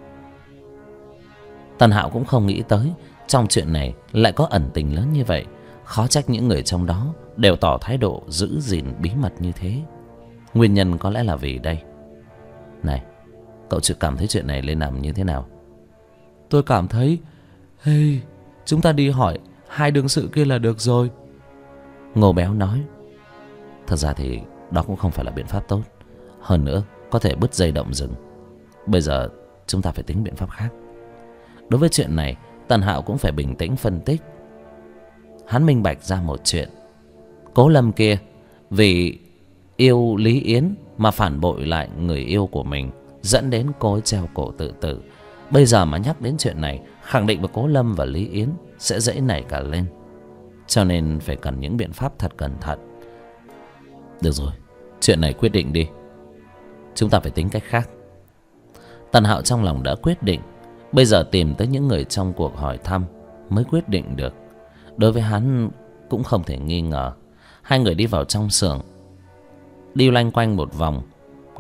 Tần Hạo cũng không nghĩ tới trong chuyện này lại có ẩn tình lớn như vậy. Khó trách những người trong đó đều tỏ thái độ giữ gìn bí mật như thế. Nguyên nhân có lẽ là vì đây. Này, cậu chưa cảm thấy chuyện này lên làm như thế nào? Tôi cảm thấy chúng ta đi hỏi hai đương sự kia là được rồi. Ngô Béo nói. Thật ra thì đó cũng không phải là biện pháp tốt. Hơn nữa có thể bứt dây động rừng. Bây giờ chúng ta phải tính biện pháp khác. Đối với chuyện này, Tần Hạo cũng phải bình tĩnh phân tích. Hắn minh bạch ra một chuyện. Cố Lâm kia vì yêu Lý Yến mà phản bội lại người yêu của mình, dẫn đến cô ấy treo cổ tự tử. Bây giờ mà nhắc đến chuyện này, khẳng định với Cố Lâm và Lý Yến sẽ dễ nảy cả lên. Cho nên phải cần những biện pháp thật cẩn thận. Được rồi, chuyện này quyết định đi. Chúng ta phải tính cách khác. Tần Hạo trong lòng đã quyết định. Bây giờ tìm tới những người trong cuộc hỏi thăm mới quyết định được. Đối với hắn cũng không thể nghi ngờ. Hai người đi vào trong xưởng, đi loanh quanh một vòng.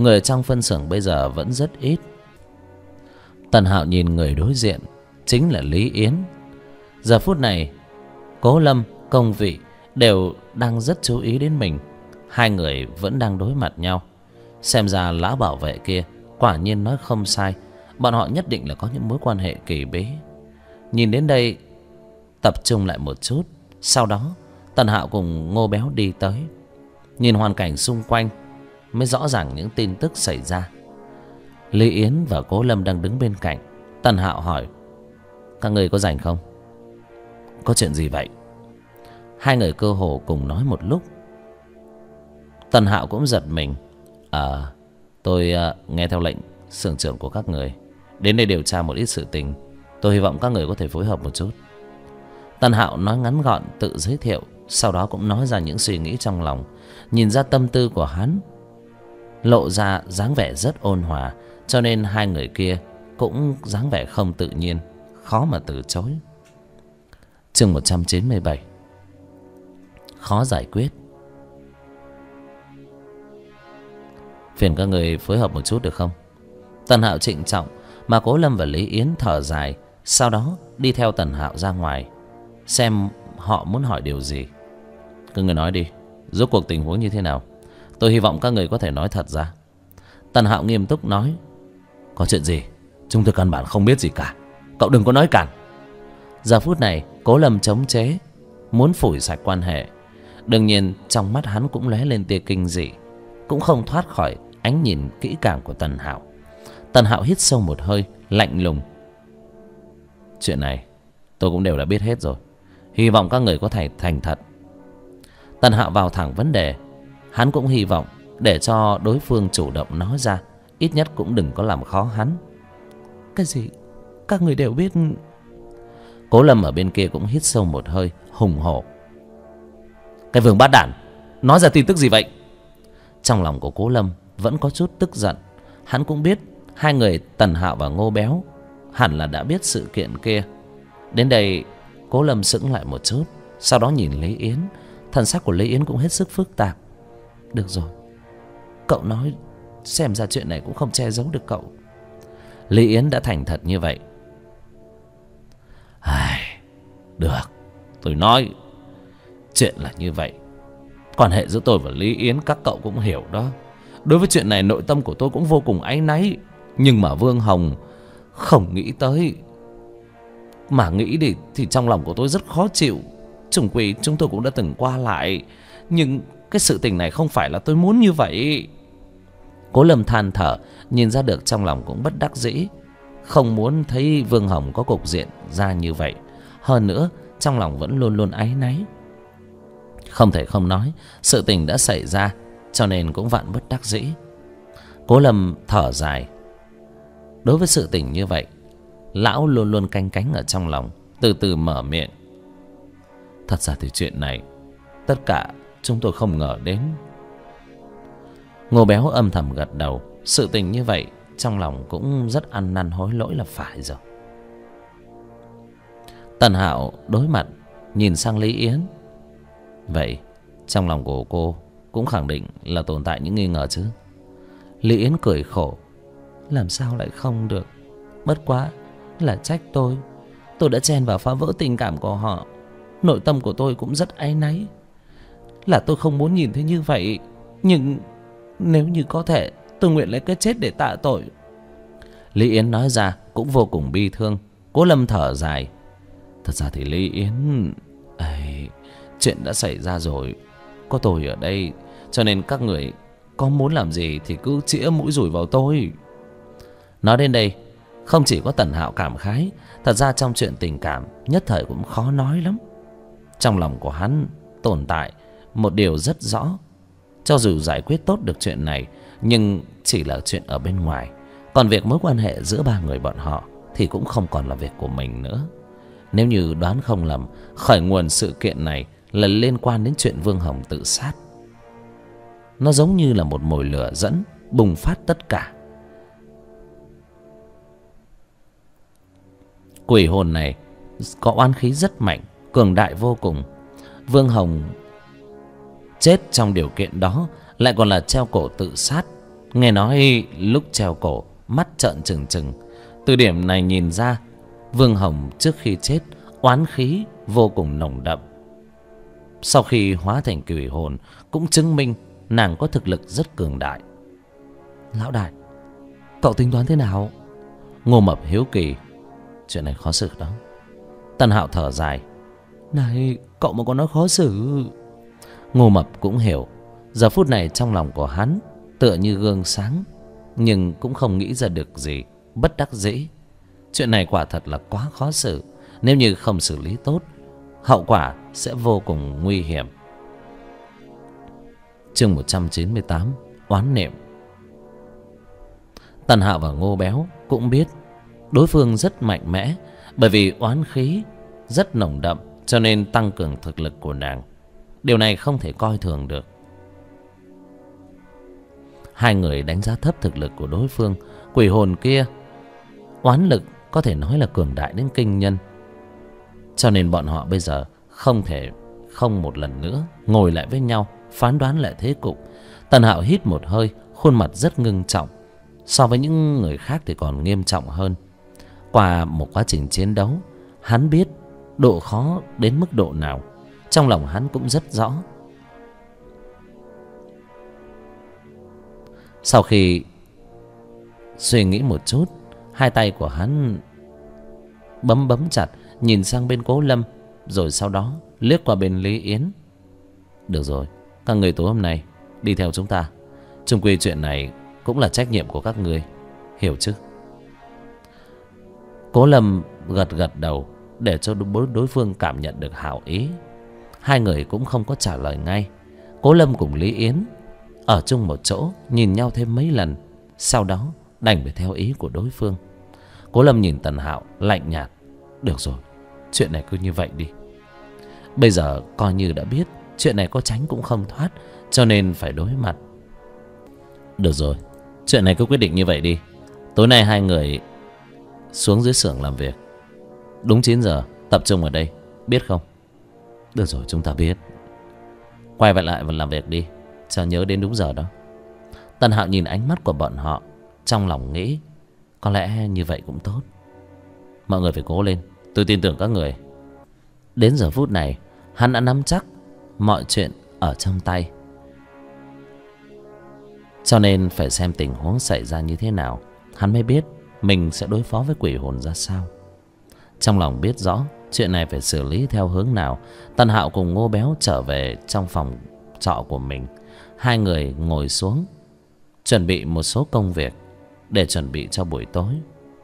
Người trong phân xưởng bây giờ vẫn rất ít. Tần Hạo nhìn người đối diện, chính là Lý Yến. Giờ phút này Cố Lâm, Công Vị đều đang rất chú ý đến mình. Hai người vẫn đang đối mặt nhau. Xem ra lão bảo vệ kia quả nhiên nói không sai, bọn họ nhất định là có những mối quan hệ kỳ bí. Nhìn đến đây, tập trung lại một chút. Sau đó Tần Hạo cùng Ngô Béo đi tới. Nhìn hoàn cảnh xung quanh mới rõ ràng những tin tức xảy ra. Lý Yến và Cố Lâm đang đứng bên cạnh. Tần Hạo hỏi: các người có rảnh không? Có chuyện gì vậy? Hai người cơ hồ cùng nói một lúc. Tần Hạo cũng giật mình. Tôi nghe theo lệnh xưởng trưởng của các người đến đây điều tra một ít sự tình. Tôi hy vọng các người có thể phối hợp một chút. Tần Hạo nói ngắn gọn, tự giới thiệu. Sau đó cũng nói ra những suy nghĩ trong lòng. Nhìn ra tâm tư của hắn, lộ ra dáng vẻ rất ôn hòa, cho nên hai người kia cũng dáng vẻ không tự nhiên, khó mà từ chối. Chương 197. Khó giải quyết. Phiền các người phối hợp một chút được không? Tần Hạo trịnh trọng, mà Cố Lâm và Lý Yến thở dài. Sau đó đi theo Tần Hạo ra ngoài, xem họ muốn hỏi điều gì. Các người nói đi, rốt cuộc tình huống như thế nào? Tôi hy vọng các người có thể nói thật ra. Tần Hạo nghiêm túc nói: có chuyện gì? Chúng tôi căn bản không biết gì cả. Cậu đừng có nói cản. Giờ phút này Cố Lâm chống chế, muốn phủi sạch quan hệ. Đương nhiên trong mắt hắn cũng lóe lên tia kinh dị, cũng không thoát khỏi ánh nhìn kỹ càng của Tần Hạo. Tần Hạo hít sâu một hơi, lạnh lùng: chuyện này tôi cũng đều đã biết hết rồi. Hy vọng các người có thể thành thật. Tần Hạo vào thẳng vấn đề. Hắn cũng hy vọng để cho đối phương chủ động nói ra, ít nhất cũng đừng có làm khó hắn. Cái gì? Các người đều biết? Cố Lâm ở bên kia cũng hít sâu một hơi, hùng hổ: cái vương bát đản, nói ra tin tức gì vậy? Trong lòng của Cố Lâm vẫn có chút tức giận. Hắn cũng biết hai người Tần Hạo và Ngô Béo hẳn là đã biết sự kiện kia. Đến đây Cố Lâm sững lại một chút, sau đó nhìn Lý Yến. Thần sắc của Lý Yến cũng hết sức phức tạp. Được rồi, cậu nói, xem ra chuyện này cũng không che giấu được cậu. Lý Yến đã thành thật như vậy. Được, tôi nói, chuyện là như vậy. Quan hệ giữa tôi và Lý Yến các cậu cũng hiểu đó. Đối với chuyện này nội tâm của tôi cũng vô cùng áy náy. Nhưng mà Vương Hồng không nghĩ tới. Mà nghĩ đi thì trong lòng của tôi rất khó chịu. Chung quy chúng tôi cũng đã từng qua lại, nhưng cái sự tình này không phải là tôi muốn như vậy. Cố Lâm than thở, nhìn ra được trong lòng cũng bất đắc dĩ, không muốn thấy Vương Hồng có cục diện ra như vậy. Hơn nữa trong lòng vẫn luôn luôn áy náy. Không thể không nói, sự tình đã xảy ra, cho nên cũng vạn bất đắc dĩ. Cố Lâm thở dài. Đối với sự tình như vậy, lão luôn luôn canh cánh ở trong lòng, từ từ mở miệng: thật ra thì chuyện này tất cả chúng tôi không ngờ đến. Ngô Béo âm thầm gật đầu. Sự tình như vậy trong lòng cũng rất ăn năn hối lỗi là phải rồi. Tần Hạo đối mặt nhìn sang Lý Yến. Vậy trong lòng của cô cũng khẳng định là tồn tại những nghi ngờ chứ? Lý Yến cười khổ: làm sao lại không được. Bất quá là trách tôi. Tôi đã chen vào phá vỡ tình cảm của họ. Nội tâm của tôi cũng rất áy náy. Là tôi không muốn nhìn thấy như vậy, nhưng nếu như có thể, tôi nguyện lấy cái chết để tạ tội. Lý Yến nói ra cũng vô cùng bi thương. Cố Lâm thở dài: thật ra thì Lý Yến, chuyện đã xảy ra rồi. Có tôi ở đây, cho nên các người có muốn làm gì thì cứ chĩa mũi dùi vào tôi. Nói đến đây, không chỉ có Tần Hạo cảm khái. Thật ra trong chuyện tình cảm nhất thời cũng khó nói lắm. Trong lòng của hắn tồn tại một điều rất rõ. Cho dù giải quyết tốt được chuyện này, nhưng chỉ là chuyện ở bên ngoài. Còn việc mối quan hệ giữa ba người bọn họ thì cũng không còn là việc của mình nữa. Nếu như đoán không lầm, khởi nguồn sự kiện này là liên quan đến chuyện Vương Hồng tự sát. Nó giống như là một mồi lửa dẫn bùng phát tất cả. Quỷ hồn này có oán khí rất mạnh, cường đại vô cùng. Vương Hồng chết trong điều kiện đó, lại còn là treo cổ tự sát, Nghe nói lúc treo cổ, mắt trợn trừng trừng. Từ điểm này nhìn ra, Vương Hồng trước khi chết oán khí vô cùng nồng đậm. Sau khi hóa thành quỷ hồn cũng chứng minh nàng có thực lực rất cường đại. Lão đại, cậu tính toán thế nào? Ngô Mập hiếu kỳ. Chuyện này khó xử đó. Tân Hạo thở dài. Này, cậu mà có nói khó xử. Ngô Mập cũng hiểu. Giờ phút này trong lòng của hắn tựa như gương sáng, nhưng cũng không nghĩ ra được gì, bất đắc dĩ. Chuyện này quả thật là quá khó xử. Nếu như không xử lý tốt, hậu quả sẽ vô cùng nguy hiểm. Chương 198: Oán niệm. Tân Hạo và Ngô Béo cũng biết đối phương rất mạnh mẽ, bởi vì oán khí rất nồng đậm, cho nên tăng cường thực lực của nàng. Điều này không thể coi thường được. Hai người đánh giá thấp thực lực của đối phương. Quỷ hồn kia oán lực có thể nói là cường đại đến kinh nhân, cho nên bọn họ bây giờ không thể không một lần nữa ngồi lại với nhau phán đoán lại thế cục. Tân Hạo hít một hơi, khuôn mặt rất ngưng trọng. So với những người khác thì còn nghiêm trọng hơn. Qua một quá trình chiến đấu, hắn biết độ khó đến mức độ nào. Trong lòng hắn cũng rất rõ. Sau khi suy nghĩ một chút, hai tay của hắn bấm chặt, nhìn sang bên Cố Lâm, rồi sau đó liếc qua bên Lý Yến. Được rồi, các người tối hôm nay đi theo chúng ta. Chung quy chuyện này cũng là trách nhiệm của các người, hiểu chứ? Cố Lâm gật đầu để cho đối phương cảm nhận được hảo ý. Hai người cũng không có trả lời ngay. Cố Lâm cùng Lý Yến ở chung một chỗ, nhìn nhau thêm mấy lần, sau đó đành phải theo ý của đối phương. Cố Lâm nhìn Tần Hạo lạnh nhạt. Được rồi, chuyện này cứ như vậy đi. Bây giờ coi như đã biết chuyện này có tránh cũng không thoát, cho nên phải đối mặt. Được rồi, chuyện này cứ quyết định như vậy đi. Tối nay hai người xuống dưới xưởng làm việc. Đúng 9 giờ tập trung ở đây, biết không? Được rồi, chúng ta biết. Quay lại và làm việc đi, cho nhớ đến đúng giờ đó. Tần Hạo nhìn ánh mắt của bọn họ, trong lòng nghĩ có lẽ như vậy cũng tốt. Mọi người phải cố lên, tôi tin tưởng các người. Đến giờ phút này, hắn đã nắm chắc mọi chuyện ở trong tay, cho nên phải xem tình huống xảy ra như thế nào, hắn mới biết mình sẽ đối phó với quỷ hồn ra sao. Trong lòng biết rõ chuyện này phải xử lý theo hướng nào, Tần Hạo cùng Ngô Béo trở về trong phòng trọ của mình. Hai người ngồi xuống chuẩn bị một số công việc để chuẩn bị cho buổi tối.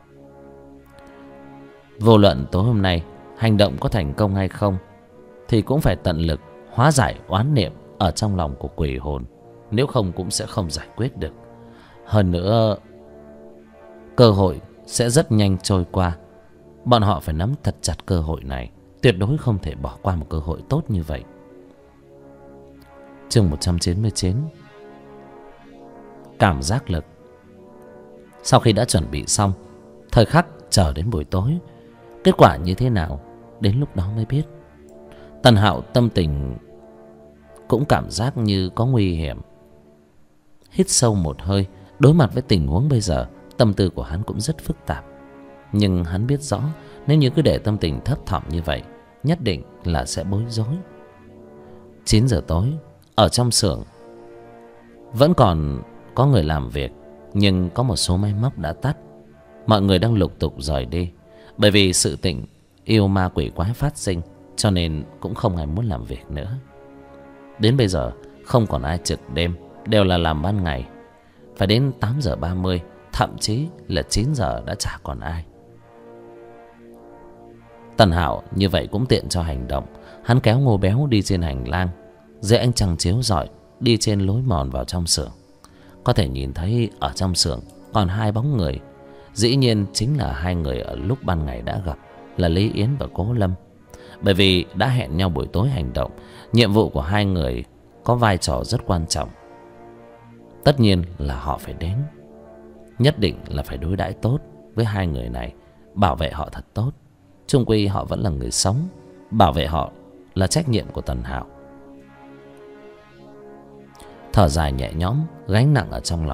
Vô luận tối hôm nay hành động có thành công hay không, thì cũng phải tận lực hóa giải oán niệm ở trong lòng của quỷ hồn, nếu không cũng sẽ không giải quyết được. Hơn nữa, cơ hội sẽ rất nhanh trôi qua. Bọn họ phải nắm thật chặt cơ hội này, tuyệt đối không thể bỏ qua một cơ hội tốt như vậy. Chương 199: Cảm giác lực. Sau khi đã chuẩn bị xong, thời khắc chờ đến buổi tối, kết quả như thế nào đến lúc đó mới biết. Tần Hạo tâm tình cũng cảm giác như có nguy hiểm. Hít sâu một hơi, đối mặt với tình huống bây giờ, tâm tư của hắn cũng rất phức tạp. Nhưng hắn biết rõ, nếu như cứ để tâm tình thấp thỏm như vậy, nhất định là sẽ bối rối. 9 giờ tối, ở trong xưởng vẫn còn có người làm việc, nhưng có một số máy móc đã tắt. Mọi người đang lục tục rời đi, bởi vì sự tình yêu ma quỷ quái phát sinh, cho nên cũng không ai muốn làm việc nữa. Đến bây giờ không còn ai trực đêm, đều là làm ban ngày. Phải đến 8 giờ 30, thậm chí là 9 giờ đã chả còn ai. Tần Hạo như vậy cũng tiện cho hành động. Hắn kéo Ngô Béo đi trên hành lang, dưới ánh trăng chiếu rọi, đi trên lối mòn vào trong xưởng. Có thể nhìn thấy ở trong xưởng còn hai bóng người. Dĩ nhiên chính là hai người ở lúc ban ngày đã gặp, là Lý Yến và Cố Lâm. Bởi vì đã hẹn nhau buổi tối hành động, nhiệm vụ của hai người có vai trò rất quan trọng. Tất nhiên là họ phải đến. Nhất định là phải đối đãi tốt với hai người này, bảo vệ họ thật tốt. Chung quy họ vẫn là người sống, bảo vệ họ là trách nhiệm của Tần Hạo. Thở dài nhẹ nhõm, gánh nặng ở trong lòng,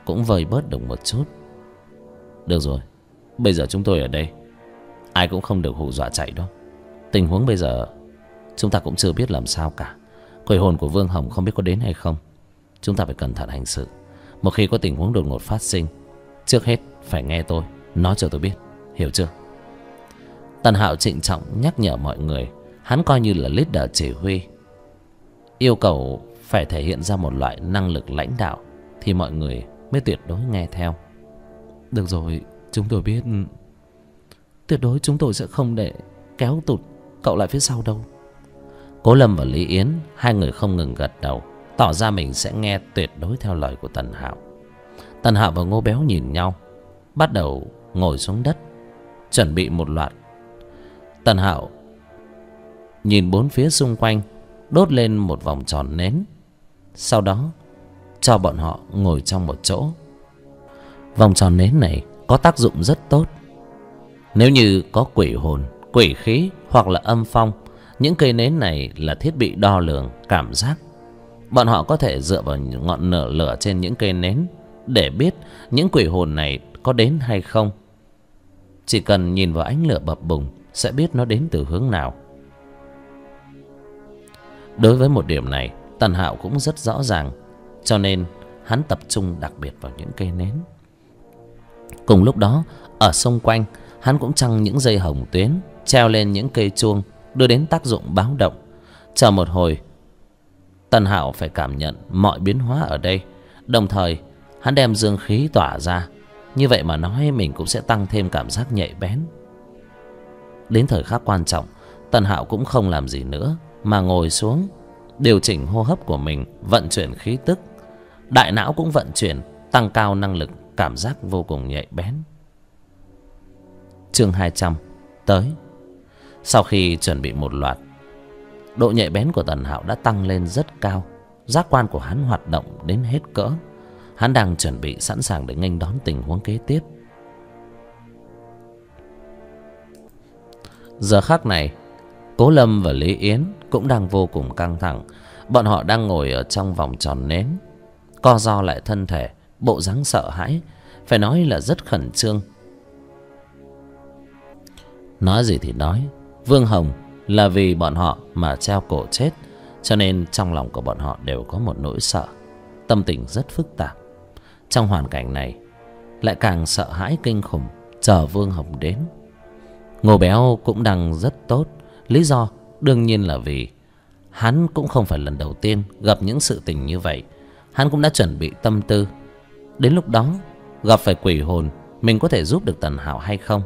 cũng vơi bớt được một chút. Được rồi, bây giờ chúng tôi ở đây, ai cũng không được hù dọa chạy đâu. Tình huống bây giờ chúng ta cũng chưa biết làm sao cả. Quỷ hồn của Vương Hồng không biết có đến hay không. Chúng ta phải cẩn thận hành sự. Một khi có tình huống đột ngột phát sinh, trước hết phải nghe tôi, nói cho tôi biết, hiểu chưa? Tần Hạo trịnh trọng nhắc nhở mọi người. Hắn coi như là leader chỉ huy, yêu cầu phải thể hiện ra một loại năng lực lãnh đạo thì mọi người mới tuyệt đối nghe theo. Được rồi, chúng tôi biết. Tuyệt đối chúng tôi sẽ không để kéo tụt cậu lại phía sau đâu. Cố Lâm và Lý Yến, hai người không ngừng gật đầu, tỏ ra mình sẽ nghe tuyệt đối theo lời của Tần Hạo. Tần Hạo và Ngô Béo nhìn nhau, bắt đầu ngồi xuống đất, chuẩn bị một loạt. Tần Hạo nhìn bốn phía xung quanh, đốt lên một vòng tròn nến, sau đó cho bọn họ ngồi trong một chỗ. Vòng tròn nến này có tác dụng rất tốt. Nếu như có quỷ hồn, quỷ khí hoặc là âm phong, những cây nến này là thiết bị đo lường cảm giác. Bọn họ có thể dựa vào ngọn lửa trên những cây nến để biết những quỷ hồn này có đến hay không. Chỉ cần nhìn vào ánh lửa bập bùng sẽ biết nó đến từ hướng nào. Đối với một điểm này, Tần Hạo cũng rất rõ ràng, cho nên hắn tập trung đặc biệt vào những cây nến. Cùng lúc đó, ở xung quanh hắn cũng trăng những dây hồng tuyến, treo lên những cây chuông, đưa đến tác dụng báo động. Chờ một hồi, Tần Hạo phải cảm nhận mọi biến hóa ở đây. Đồng thời hắn đem dương khí tỏa ra. Như vậy mà nói, mình cũng sẽ tăng thêm cảm giác nhạy bén. Đến thời khắc quan trọng, Tần Hạo cũng không làm gì nữa mà ngồi xuống, điều chỉnh hô hấp của mình, vận chuyển khí tức. Đại não cũng vận chuyển, tăng cao năng lực cảm giác vô cùng nhạy bén. Chương 200 tới. Sau khi chuẩn bị một loạt, độ nhạy bén của Tần Hạo đã tăng lên rất cao. Giác quan của hắn hoạt động đến hết cỡ. Hắn đang chuẩn bị sẵn sàng để nghênh đón tình huống kế tiếp. Giờ khắc này, Cố Lâm và Lý Yến cũng đang vô cùng căng thẳng. Bọn họ đang ngồi ở trong vòng tròn nến, co ro lại thân thể, bộ dáng sợ hãi, phải nói là rất khẩn trương. Nói gì thì nói, Vương Hồng là vì bọn họ mà treo cổ chết, cho nên trong lòng của bọn họ đều có một nỗi sợ, tâm tình rất phức tạp. Trong hoàn cảnh này lại càng sợ hãi kinh khủng, chờ Vương Hồng đến. Ngô Béo cũng đang rất tốt. Lý do đương nhiên là vì hắn cũng không phải lần đầu tiên gặp những sự tình như vậy. Hắn cũng đã chuẩn bị tâm tư, đến lúc đó gặp phải quỷ hồn, mình có thể giúp được Tần Hạo hay không.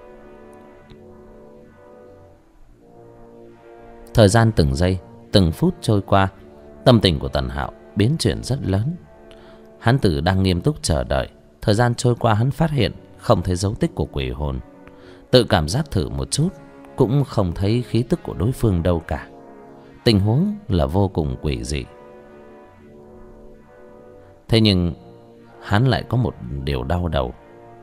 Thời gian từng giây từng phút trôi qua, tâm tình của Tần Hạo biến chuyển rất lớn. Hắn từ đang nghiêm túc chờ đợi, thời gian trôi qua hắn phát hiện không thấy dấu tích của quỷ hồn. Tự cảm giác thử một chút, cũng không thấy khí tức của đối phương đâu cả. Tình huống là vô cùng quỷ dị. Thế nhưng hắn lại có một điều đau đầu.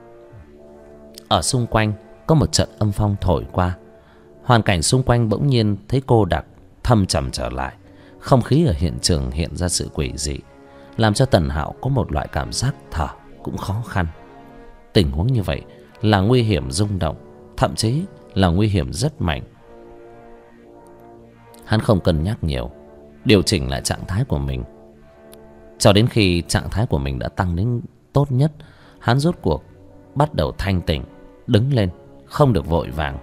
Ở xung quanh có một trận âm phong thổi qua. Hoàn cảnh xung quanh bỗng nhiên thấy cô đặc, thâm trầm trở lại. Không khí ở hiện trường hiện ra sự quỷ dị, làm cho Tần Hạo có một loại cảm giác thở cũng khó khăn. Tình huống như vậy là nguy hiểm rung động, thậm chí là nguy hiểm rất mạnh. Hắn không cân nhắc nhiều, điều chỉnh lại trạng thái của mình. Cho đến khi trạng thái của mình đã tăng đến tốt nhất, hắn rốt cuộc bắt đầu thanh tỉnh, đứng lên, không được vội vàng.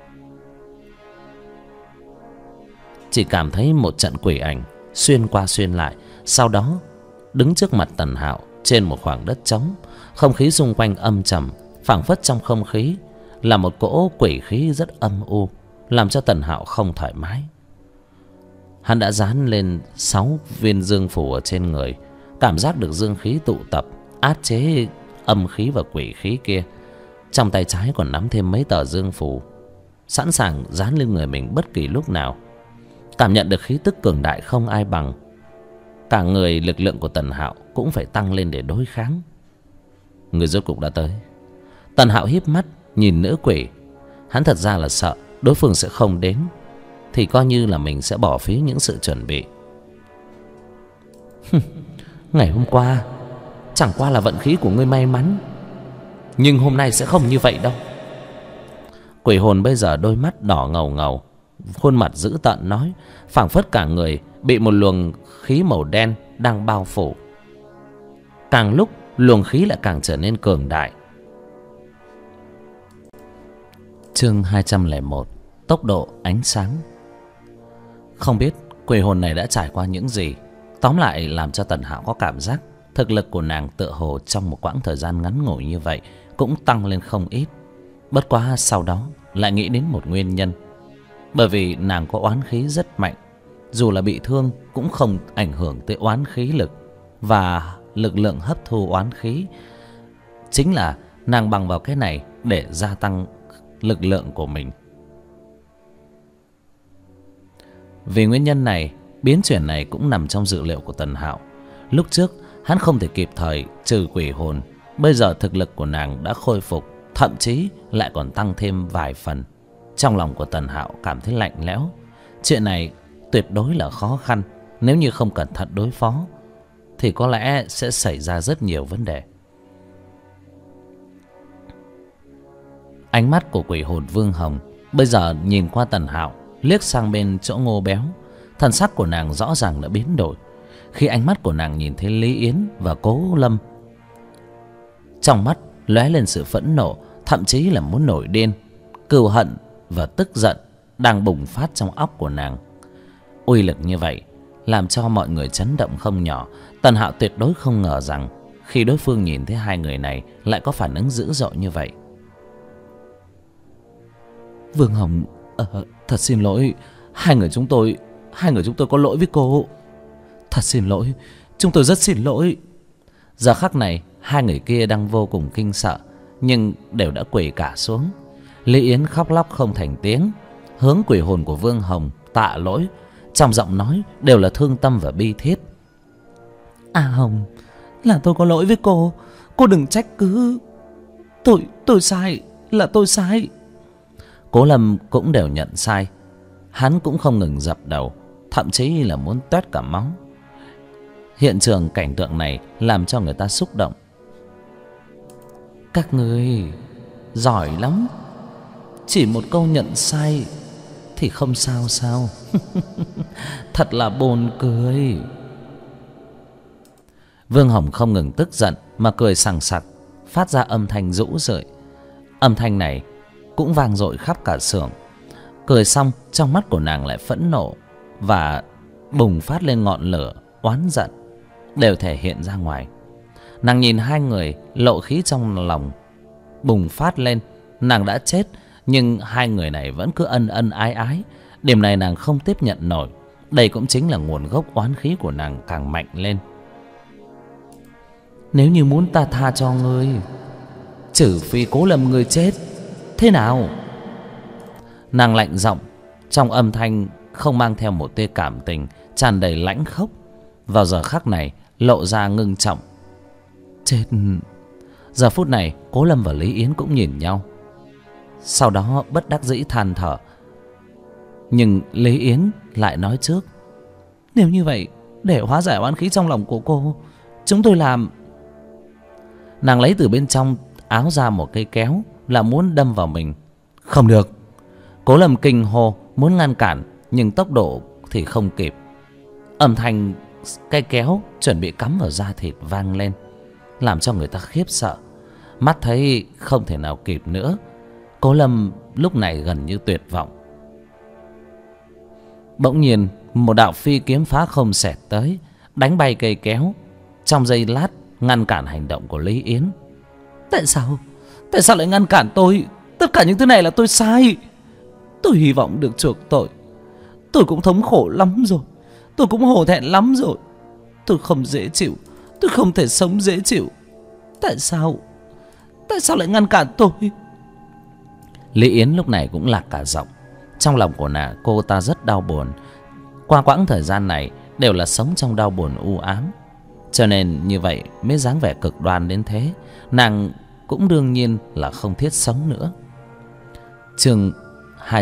Chỉ cảm thấy một trận quỷ ảnh xuyên qua xuyên lại, sau đó đứng trước mặt Tần Hạo trên một khoảng đất trống. Không khí xung quanh âm trầm, phảng phất trong không khí là một cỗ quỷ khí rất âm u, làm cho Tần Hạo không thoải mái. Hắn đã dán lên 6 viên dương phù ở trên người, cảm giác được dương khí tụ tập, áp chế âm khí và quỷ khí kia. Trong tay trái còn nắm thêm mấy tờ dương phù, sẵn sàng dán lên người mình bất kỳ lúc nào. Cảm nhận được khí tức cường đại không ai bằng. Cả người lực lượng của Tần Hạo cũng phải tăng lên để đối kháng. Người rốt cục đã tới. Tần Hạo híp mắt nhìn nữ quỷ. Hắn thật ra là sợ đối phương sẽ không đến, thì coi như là mình sẽ bỏ phí những sự chuẩn bị. Ngày hôm qua Chẳng qua là vận khí của ngươi may mắn, nhưng hôm nay sẽ không như vậy đâu. Quỷ hồn bây giờ đôi mắt đỏ ngầu ngầu, khuôn mặt dữ tợn nói, phảng phất cả người bị một luồng khí màu đen đang bao phủ. Càng lúc luồng khí lại càng trở nên cường đại. Chương 201: Tốc độ ánh sáng. Không biết quỷ hồn này đã trải qua những gì, tóm lại làm cho Tần Hạo có cảm giác thực lực của nàng tựa hồ trong một quãng thời gian ngắn ngủi như vậy cũng tăng lên không ít. Bất quá sau đó lại nghĩ đến một nguyên nhân, bởi vì nàng có oán khí rất mạnh, dù là bị thương cũng không ảnh hưởng tới oán khí lực và lực lượng hấp thu oán khí. Chính là nàng bằng vào cái này để gia tăng lực lượng của mình. Vì nguyên nhân này, biến chuyển này cũng nằm trong dự liệu của Tần Hạo. Lúc trước hắn không thể kịp thời trừ quỷ hồn, bây giờ thực lực của nàng đã khôi phục, thậm chí lại còn tăng thêm vài phần. Trong lòng của Tần Hạo cảm thấy lạnh lẽo. Chuyện này tuyệt đối là khó khăn, nếu như không cẩn thận đối phó thì có lẽ sẽ xảy ra rất nhiều vấn đề. Ánh mắt của quỷ hồn Vương Hồng bây giờ nhìn qua Tần Hạo, liếc sang bên chỗ Ngô Béo. Thần sắc của nàng rõ ràng đã biến đổi khi ánh mắt của nàng nhìn thấy Lý Yến và Cố Lâm. Trong mắt lóe lên sự phẫn nộ, thậm chí là muốn nổi điên. Cừu hận và tức giận đang bùng phát trong óc của nàng. Uy lực như vậy làm cho mọi người chấn động không nhỏ. Tần Hạo tuyệt đối không ngờ rằng khi đối phương nhìn thấy hai người này lại có phản ứng dữ dội như vậy. Vương Hồng, thật xin lỗi, hai người chúng tôi có lỗi với cô. Thật xin lỗi, chúng tôi rất xin lỗi. Giờ khắc này hai người kia đang vô cùng kinh sợ, nhưng đều đã quỳ cả xuống. Lý Yến khóc lóc không thành tiếng, hướng quỷ hồn của Vương Hồng tạ lỗi, trong giọng nói đều là thương tâm và bi thiết. À Hồng, là tôi có lỗi với cô đừng trách cứ. Tôi sai, là tôi sai. Cố Lâm cũng đều nhận sai. Hắn cũng không ngừng dập đầu, thậm chí là muốn toét cả máu. Hiện trường cảnh tượng này làm cho người ta xúc động. Các ngươi giỏi lắm, chỉ một câu nhận sai thì không sao sao. Thật là buồn cười. Vương Hồng không ngừng tức giận mà cười sằng sặc, phát ra âm thanh rũ rượi. Âm thanh này cũng vang dội khắp cả xưởng. Cười xong, trong mắt của nàng lại phẫn nộ và bùng phát lên ngọn lửa oán giận đều thể hiện ra ngoài. Nàng nhìn hai người, lộ khí trong lòng bùng phát lên. Nàng đã chết, nhưng hai người này vẫn cứ ân ân ái ái. Điểm này nàng không tiếp nhận nổi. Đây cũng chính là nguồn gốc oán khí của nàng càng mạnh lên. Nếu như muốn ta tha cho ngươi, trừ phi Cố Lâm ngươi chết, thế nào? Nàng lạnh giọng, trong âm thanh không mang theo một tia cảm tình, tràn đầy lãnh khốc. Vào giờ khắc này lộ ra ngưng trọng. Chết. Giờ phút này Cố Lâm và Lý Yến cũng nhìn nhau, sau đó bất đắc dĩ than thở. Nhưng Lý Yến lại nói trước: nếu như vậy, để hóa giải oán khí trong lòng của cô, chúng tôi làm. Nàng lấy từ bên trong áo ra một cây kéo, là muốn đâm vào mình. Không được. Cố Lâm kinh hô muốn ngăn cản, nhưng tốc độ thì không kịp. Âm thanh cây kéo chuẩn bị cắm vào da thịt vang lên, làm cho người ta khiếp sợ. Mắt thấy không thể nào kịp nữa, Cố Lâm lúc này gần như tuyệt vọng. Bỗng nhiên một đạo phi kiếm phá không xẹt tới, đánh bay cây kéo, trong giây lát ngăn cản hành động của Lý Yến. Tại sao lại ngăn cản tôi? Tất cả những thứ này là tôi sai. Tôi hy vọng được chuộc tội. Tôi cũng thống khổ lắm rồi, tôi cũng hổ thẹn lắm rồi. Tôi không dễ chịu, tôi không thể sống dễ chịu. Tại sao lại ngăn cản tôi? Lý Yến lúc này cũng lạc cả giọng. Trong lòng của cô ta rất đau buồn. Qua quãng thời gian này đều là sống trong đau buồn u ám, cho nên như vậy mới dáng vẻ cực đoan đến thế. Nàng cũng đương nhiên là không thiết sống nữa. Chương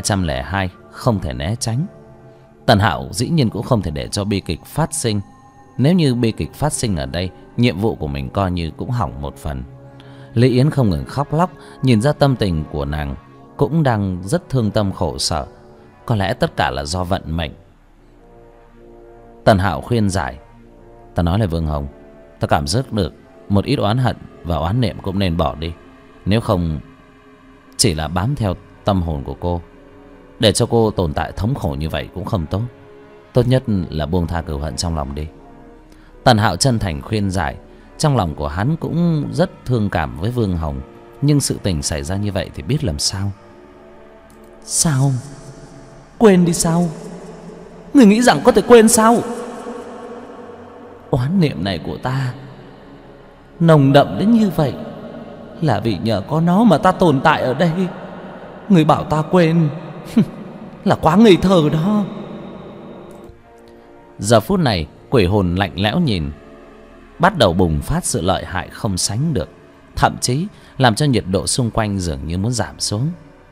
202: Không thể né tránh. Tần Hạo dĩ nhiên cũng không thể để cho bi kịch phát sinh. Nếu như bi kịch phát sinh ở đây, nhiệm vụ của mình coi như cũng hỏng một phần. Lý Yến không ngừng khóc lóc, nhìn ra tâm tình của nàng cũng đang rất thương tâm khổ sở. Có lẽ tất cả là do vận mệnh. Tần Hạo khuyên giải: ta nói là Vương Hồng, ta cảm giác được một ít oán hận và oán niệm cũng nên bỏ đi. Nếu không chỉ là bám theo tâm hồn của cô, để cho cô tồn tại thống khổ như vậy cũng không tốt. Tốt nhất là buông tha cừu hận trong lòng đi. Tần Hạo chân thành khuyên giải. Trong lòng của hắn cũng rất thương cảm với Vương Hồng, nhưng sự tình xảy ra như vậy thì biết làm sao. Sao? Quên đi sao? Người nghĩ rằng có thể quên sao? Oán niệm này của ta nồng đậm đến như vậy là vì nhờ có nó mà ta tồn tại ở đây. Người bảo ta quên là quá ngây thơ đó. Giờ phút này quỷ hồn lạnh lẽo nhìn, bắt đầu bùng phát sự lợi hại không sánh được, thậm chí làm cho nhiệt độ xung quanh dường như muốn giảm xuống.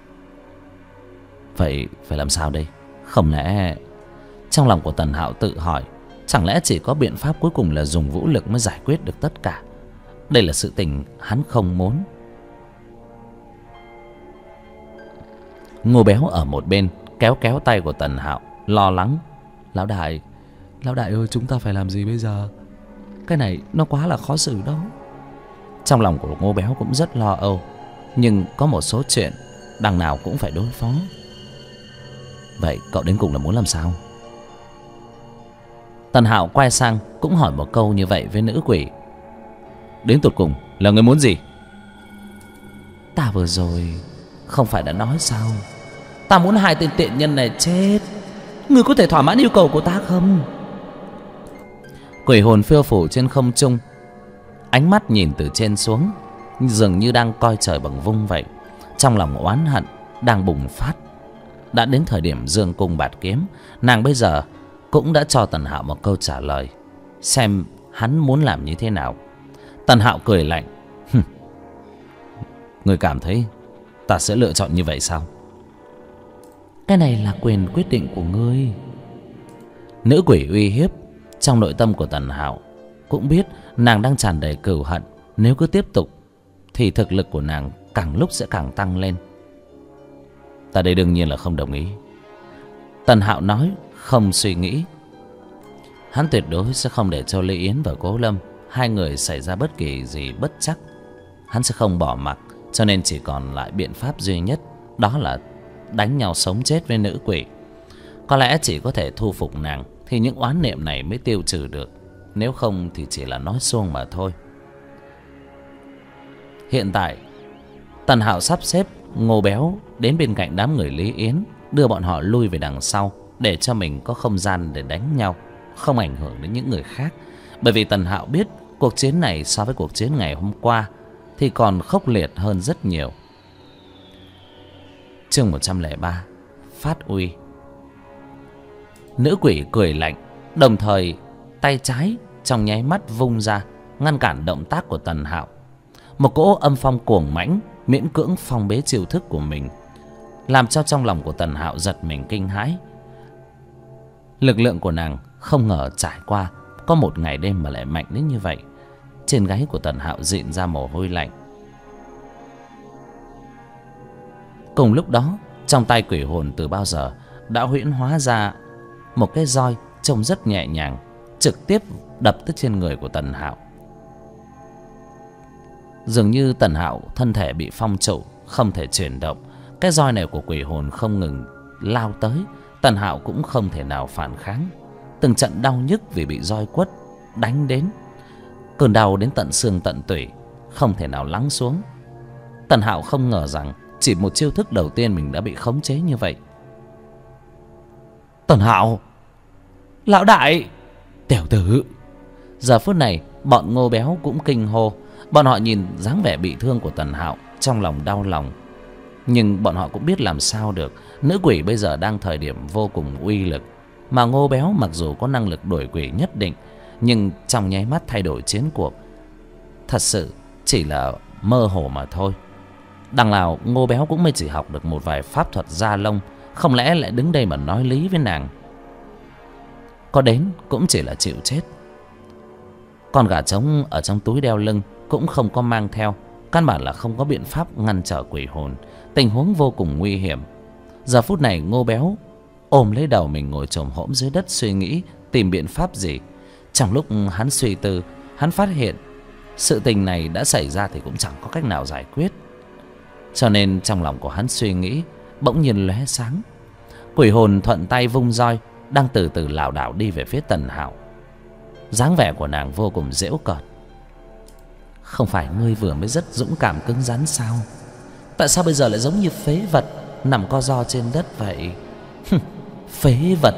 Vậy phải làm sao đây? Không lẽ... Trong lòng của Tần Hạo tự hỏi, chẳng lẽ chỉ có biện pháp cuối cùng là dùng vũ lực mới giải quyết được tất cả? Đây là sự tình hắn không muốn. Ngô Béo ở một bên kéo kéo tay của Tần Hạo, lo lắng: Lão đại ơi, chúng ta phải làm gì bây giờ? Cái này nó quá là khó xử đó. Trong lòng của Ngô Béo cũng rất lo âu, nhưng có một số chuyện đằng nào cũng phải đối phó. Vậy cậu đến cùng là muốn làm sao? Tần Hạo quay sang cũng hỏi một câu như vậy với nữ quỷ: đến tột cùng là người muốn gì? Ta vừa rồi không phải đã nói sao? Ta muốn hai tên tiện nhân này chết. Ngươi có thể thỏa mãn yêu cầu của ta không? Quỷ hồn phiêu phù trên không trung, ánh mắt nhìn từ trên xuống, dường như đang coi trời bằng vung vậy. Trong lòng oán hận đang bùng phát. Đã đến thời điểm dương cung bạt kiếm, nàng bây giờ cũng đã cho Tần Hạo một câu trả lời, xem hắn muốn làm như thế nào. Tần Hạo cười lạnh: Người cảm thấy ta sẽ lựa chọn như vậy sao? Cái này là quyền quyết định của ngươi. Nữ quỷ uy hiếp. Trong nội tâm của Tần Hạo cũng biết nàng đang tràn đầy cừu hận. Nếu cứ tiếp tục thì thực lực của nàng càng lúc sẽ càng tăng lên. Ta đây đương nhiên là không đồng ý. Tần Hạo nói không suy nghĩ. Hắn tuyệt đối sẽ không để cho Lê Yến và Cố Lâm hai người xảy ra bất kỳ gì bất trắc. Hắn sẽ không bỏ mặc, cho nên chỉ còn lại biện pháp duy nhất, đó là đánh nhau sống chết với nữ quỷ. Có lẽ chỉ có thể thu phục nàng thì những oán niệm này mới tiêu trừ được. Nếu không thì chỉ là nói suông mà thôi. Hiện tại Tần Hạo sắp xếp Ngô Béo đến bên cạnh đám người Lý Yến, đưa bọn họ lui về đằng sau để cho mình có không gian để đánh nhau, không ảnh hưởng đến những người khác. Bởi vì Tần Hạo biết cuộc chiến này so với cuộc chiến ngày hôm qua thì còn khốc liệt hơn rất nhiều. Chương 103: Phát uy. Nữ quỷ cười lạnh, đồng thời tay trái trong nháy mắt vung ra ngăn cản động tác của Tần Hạo. Một cỗ âm phong cuồng mãnh miễn cưỡng phong bế chiêu thức của mình, làm cho trong lòng của Tần Hạo giật mình kinh hãi. Lực lượng của nàng không ngờ trải qua có một ngày đêm mà lại mạnh đến như vậy. Trên gáy của Tần Hạo dịn ra mồ hôi lạnh. Cùng lúc đó, trong tay quỷ hồn từ bao giờ đã huyễn hóa ra một cái roi trông rất nhẹ nhàng, trực tiếp đập tới trên người của Tần Hạo. Dường như Tần Hạo thân thể bị phong trụ, không thể chuyển động. Cái roi này của quỷ hồn không ngừng lao tới, Tần Hạo cũng không thể nào phản kháng. Từng trận đau nhức vì bị roi quất đánh đến, cơn đau đến tận xương tận tủy, không thể nào lắng xuống. Tần Hạo không ngờ rằng chỉ một chiêu thức đầu tiên mình đã bị khống chế như vậy. Tần Hạo! Lão đại! Tiểu tử! Giờ phút này bọn Ngô Béo cũng kinh hô. Bọn họ nhìn dáng vẻ bị thương của Tần Hạo, trong lòng đau lòng. Nhưng bọn họ cũng biết làm sao được. Nữ quỷ bây giờ đang thời điểm vô cùng uy lực, mà Ngô Béo mặc dù có năng lực đuổi quỷ nhất định, nhưng trong nháy mắt thay đổi chiến cuộc thật sự chỉ là mơ hồ mà thôi. Đằng nào Ngô Béo cũng mới chỉ học được một vài pháp thuật da lông, không lẽ lại đứng đây mà nói lý với nàng? Có đến cũng chỉ là chịu chết. Con gà trống ở trong túi đeo lưng cũng không có mang theo, căn bản là không có biện pháp ngăn trở quỷ hồn. Tình huống vô cùng nguy hiểm. Giờ phút này Ngô Béo ôm lấy đầu mình ngồi chồm hổm dưới đất suy nghĩ tìm biện pháp gì. Trong lúc hắn suy tư, hắn phát hiện sự tình này đã xảy ra thì cũng chẳng có cách nào giải quyết. Cho nên trong lòng của hắn suy nghĩ bỗng nhiên lóe sáng. Quỷ hồn thuận tay vung roi, đang từ từ lảo đảo đi về phía Tần Hạo. Dáng vẻ của nàng vô cùng giễu cợt. Không phải ngươi vừa mới rất dũng cảm cứng rắn sao? Tại sao bây giờ lại giống như phế vật nằm co ro trên đất vậy? Phế vật.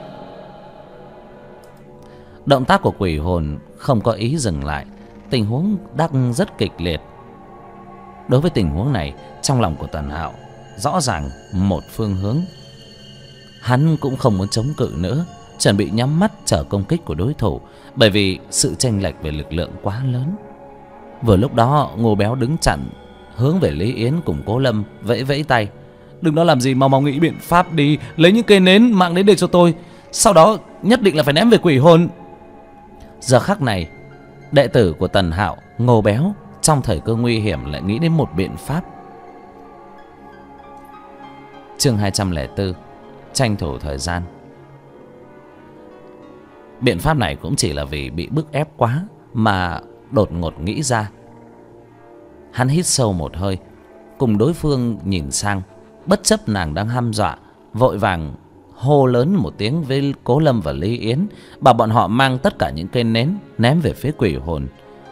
Động tác của quỷ hồn không có ý dừng lại. Tình huống đang rất kịch liệt. Đối với tình huống này, trong lòng của Tần Hạo rõ ràng một phương hướng. Hắn cũng không muốn chống cự nữa, chuẩn bị nhắm mắt chờ công kích của đối thủ, bởi vì sự chênh lệch về lực lượng quá lớn. Vừa lúc đó Ngô Béo đứng chặn, hướng về Lý Yến cùng Cố Lâm vẫy vẫy tay. Đừng có làm gì, mau mau nghĩ biện pháp đi, lấy những cây nến mang đến đây cho tôi, sau đó nhất định là phải ném về quỷ hồn. Giờ khắc này, đệ tử của Tần Hạo, Ngô Béo, trong thời cơ nguy hiểm lại nghĩ đến một biện pháp. Chương 204, tranh thủ thời gian. Biện pháp này cũng chỉ là vì bị bức ép quá mà đột ngột nghĩ ra. Hắn hít sâu một hơi, cùng đối phương nhìn sang, bất chấp nàng đang hăm dọa, vội vàng hô lớn một tiếng với Cố Lâm và Lý Yến, bảo bọn họ mang tất cả những cây nến ném về phía quỷ hồn.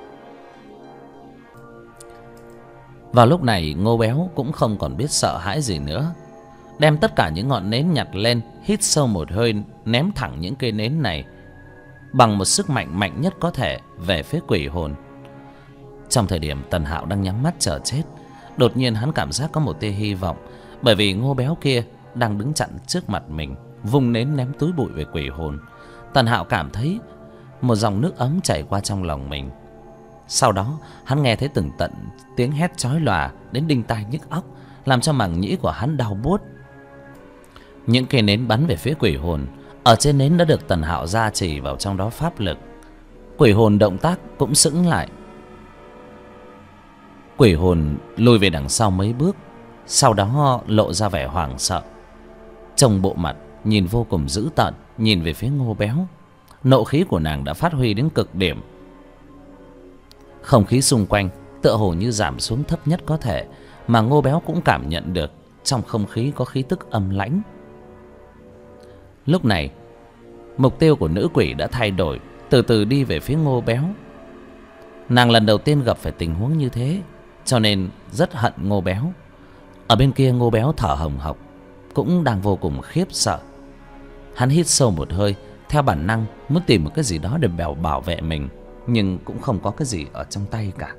Vào lúc này Ngô Béo cũng không còn biết sợ hãi gì nữa, đem tất cả những ngọn nến nhặt lên, hít sâu một hơi, ném thẳng những cây nến này bằng một sức mạnh mạnh nhất có thể về phía quỷ hồn. Trong thời điểm Tần Hạo đang nhắm mắt chờ chết, đột nhiên hắn cảm giác có một tia hy vọng, bởi vì Ngô Béo kia đang đứng chặn trước mặt mình, vung nến ném túi bụi về quỷ hồn. Tần Hạo cảm thấy một dòng nước ấm chảy qua trong lòng mình. Sau đó hắn nghe thấy từng tận tiếng hét chói lòa đến đinh tai nhức óc, làm cho màng nhĩ của hắn đau buốt. Những cây nến bắn về phía quỷ hồn, ở trên nến đã được Tần Hạo gia trì vào trong đó pháp lực. Quỷ hồn động tác cũng sững lại. Quỷ hồn lùi về đằng sau mấy bước, sau đó lộ ra vẻ hoảng sợ. Trông bộ mặt nhìn vô cùng dữ tợn, nhìn về phía Ngô Béo. Nộ khí của nàng đã phát huy đến cực điểm. Không khí xung quanh tựa hồ như giảm xuống thấp nhất có thể, mà Ngô Béo cũng cảm nhận được trong không khí có khí tức âm lãnh. Lúc này mục tiêu của nữ quỷ đã thay đổi, từ từ đi về phía Ngô Béo. Nàng lần đầu tiên gặp phải tình huống như thế, cho nên rất hận Ngô Béo. Ở bên kia Ngô Béo thở hồng hộc, cũng đang vô cùng khiếp sợ. Hắn hít sâu một hơi, theo bản năng muốn tìm một cái gì đó để bảo vệ mình, nhưng cũng không có cái gì ở trong tay cả.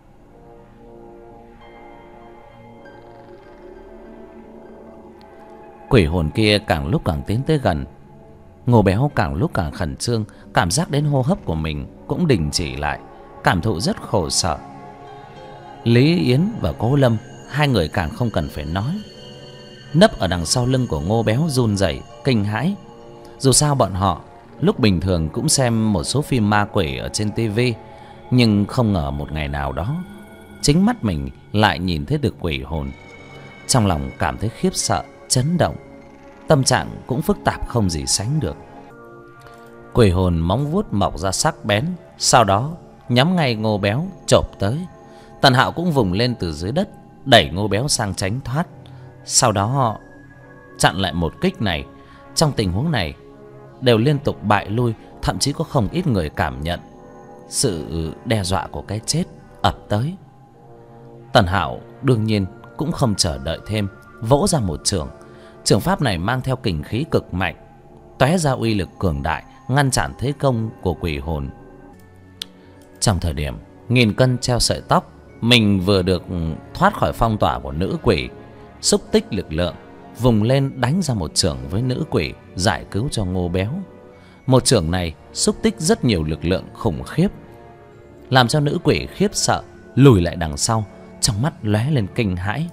Quỷ hồn kia càng lúc càng tiến tới gần. Ngô Béo càng lúc càng khẩn trương, cảm giác đến hô hấp của mình cũng đình chỉ lại, cảm thụ rất khổ sở. Lý Yến và Cố Lâm, hai người càng không cần phải nói, nấp ở đằng sau lưng của Ngô Béo run rẩy kinh hãi. Dù sao bọn họ lúc bình thường cũng xem một số phim ma quỷ ở trên tivi, nhưng không ngờ một ngày nào đó chính mắt mình lại nhìn thấy được quỷ hồn. Trong lòng cảm thấy khiếp sợ, chấn động, tâm trạng cũng phức tạp không gì sánh được. Quỷ hồn móng vuốt mọc ra sắc bén, sau đó nhắm ngay Ngô Béo chộp tới. Tần Hạo cũng vùng lên từ dưới đất, đẩy Ngô Béo sang tránh thoát, sau đó họ chặn lại một kích này. Trong tình huống này đều liên tục bại lui, thậm chí có không ít người cảm nhận sự đe dọa của cái chết ập tới. Tần Hạo đương nhiên cũng không chờ đợi thêm, vỗ ra một chưởng. Chưởng pháp này mang theo kình khí cực mạnh, tóe ra uy lực cường đại, ngăn chặn thế công của quỷ hồn. Trong thời điểm nghìn cân treo sợi tóc, mình vừa được thoát khỏi phong tỏa của nữ quỷ, xúc tích lực lượng, vùng lên đánh ra một chưởng với nữ quỷ, giải cứu cho Ngô Béo. Một chưởng này xúc tích rất nhiều lực lượng khủng khiếp, làm cho nữ quỷ khiếp sợ, lùi lại đằng sau, trong mắt lóe lên kinh hãi.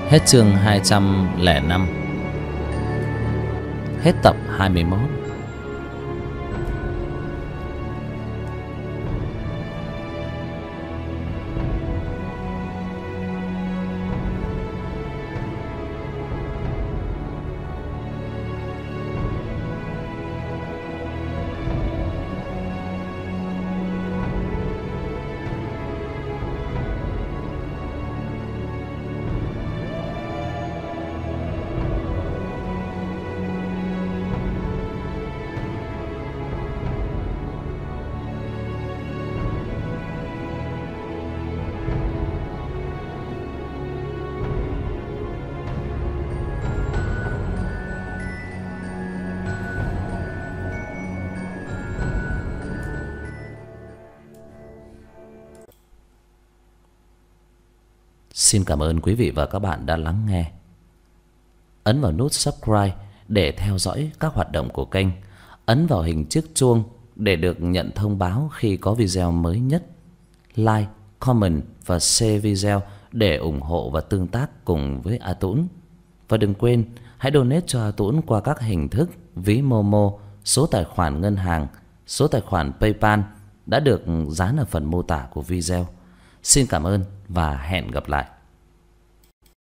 Hết chương 205. Hết tập 21. Xin cảm ơn quý vị và các bạn đã lắng nghe. Ấn vào nút subscribe để theo dõi các hoạt động của kênh. Ấn vào hình chiếc chuông để được nhận thông báo khi có video mới nhất. Like, comment và share video để ủng hộ và tương tác cùng với A Tũng. Và đừng quên hãy donate cho A Tũng qua các hình thức ví Momo, số tài khoản ngân hàng, số tài khoản PayPal đã được dán ở phần mô tả của video. Xin cảm ơn và hẹn gặp lại.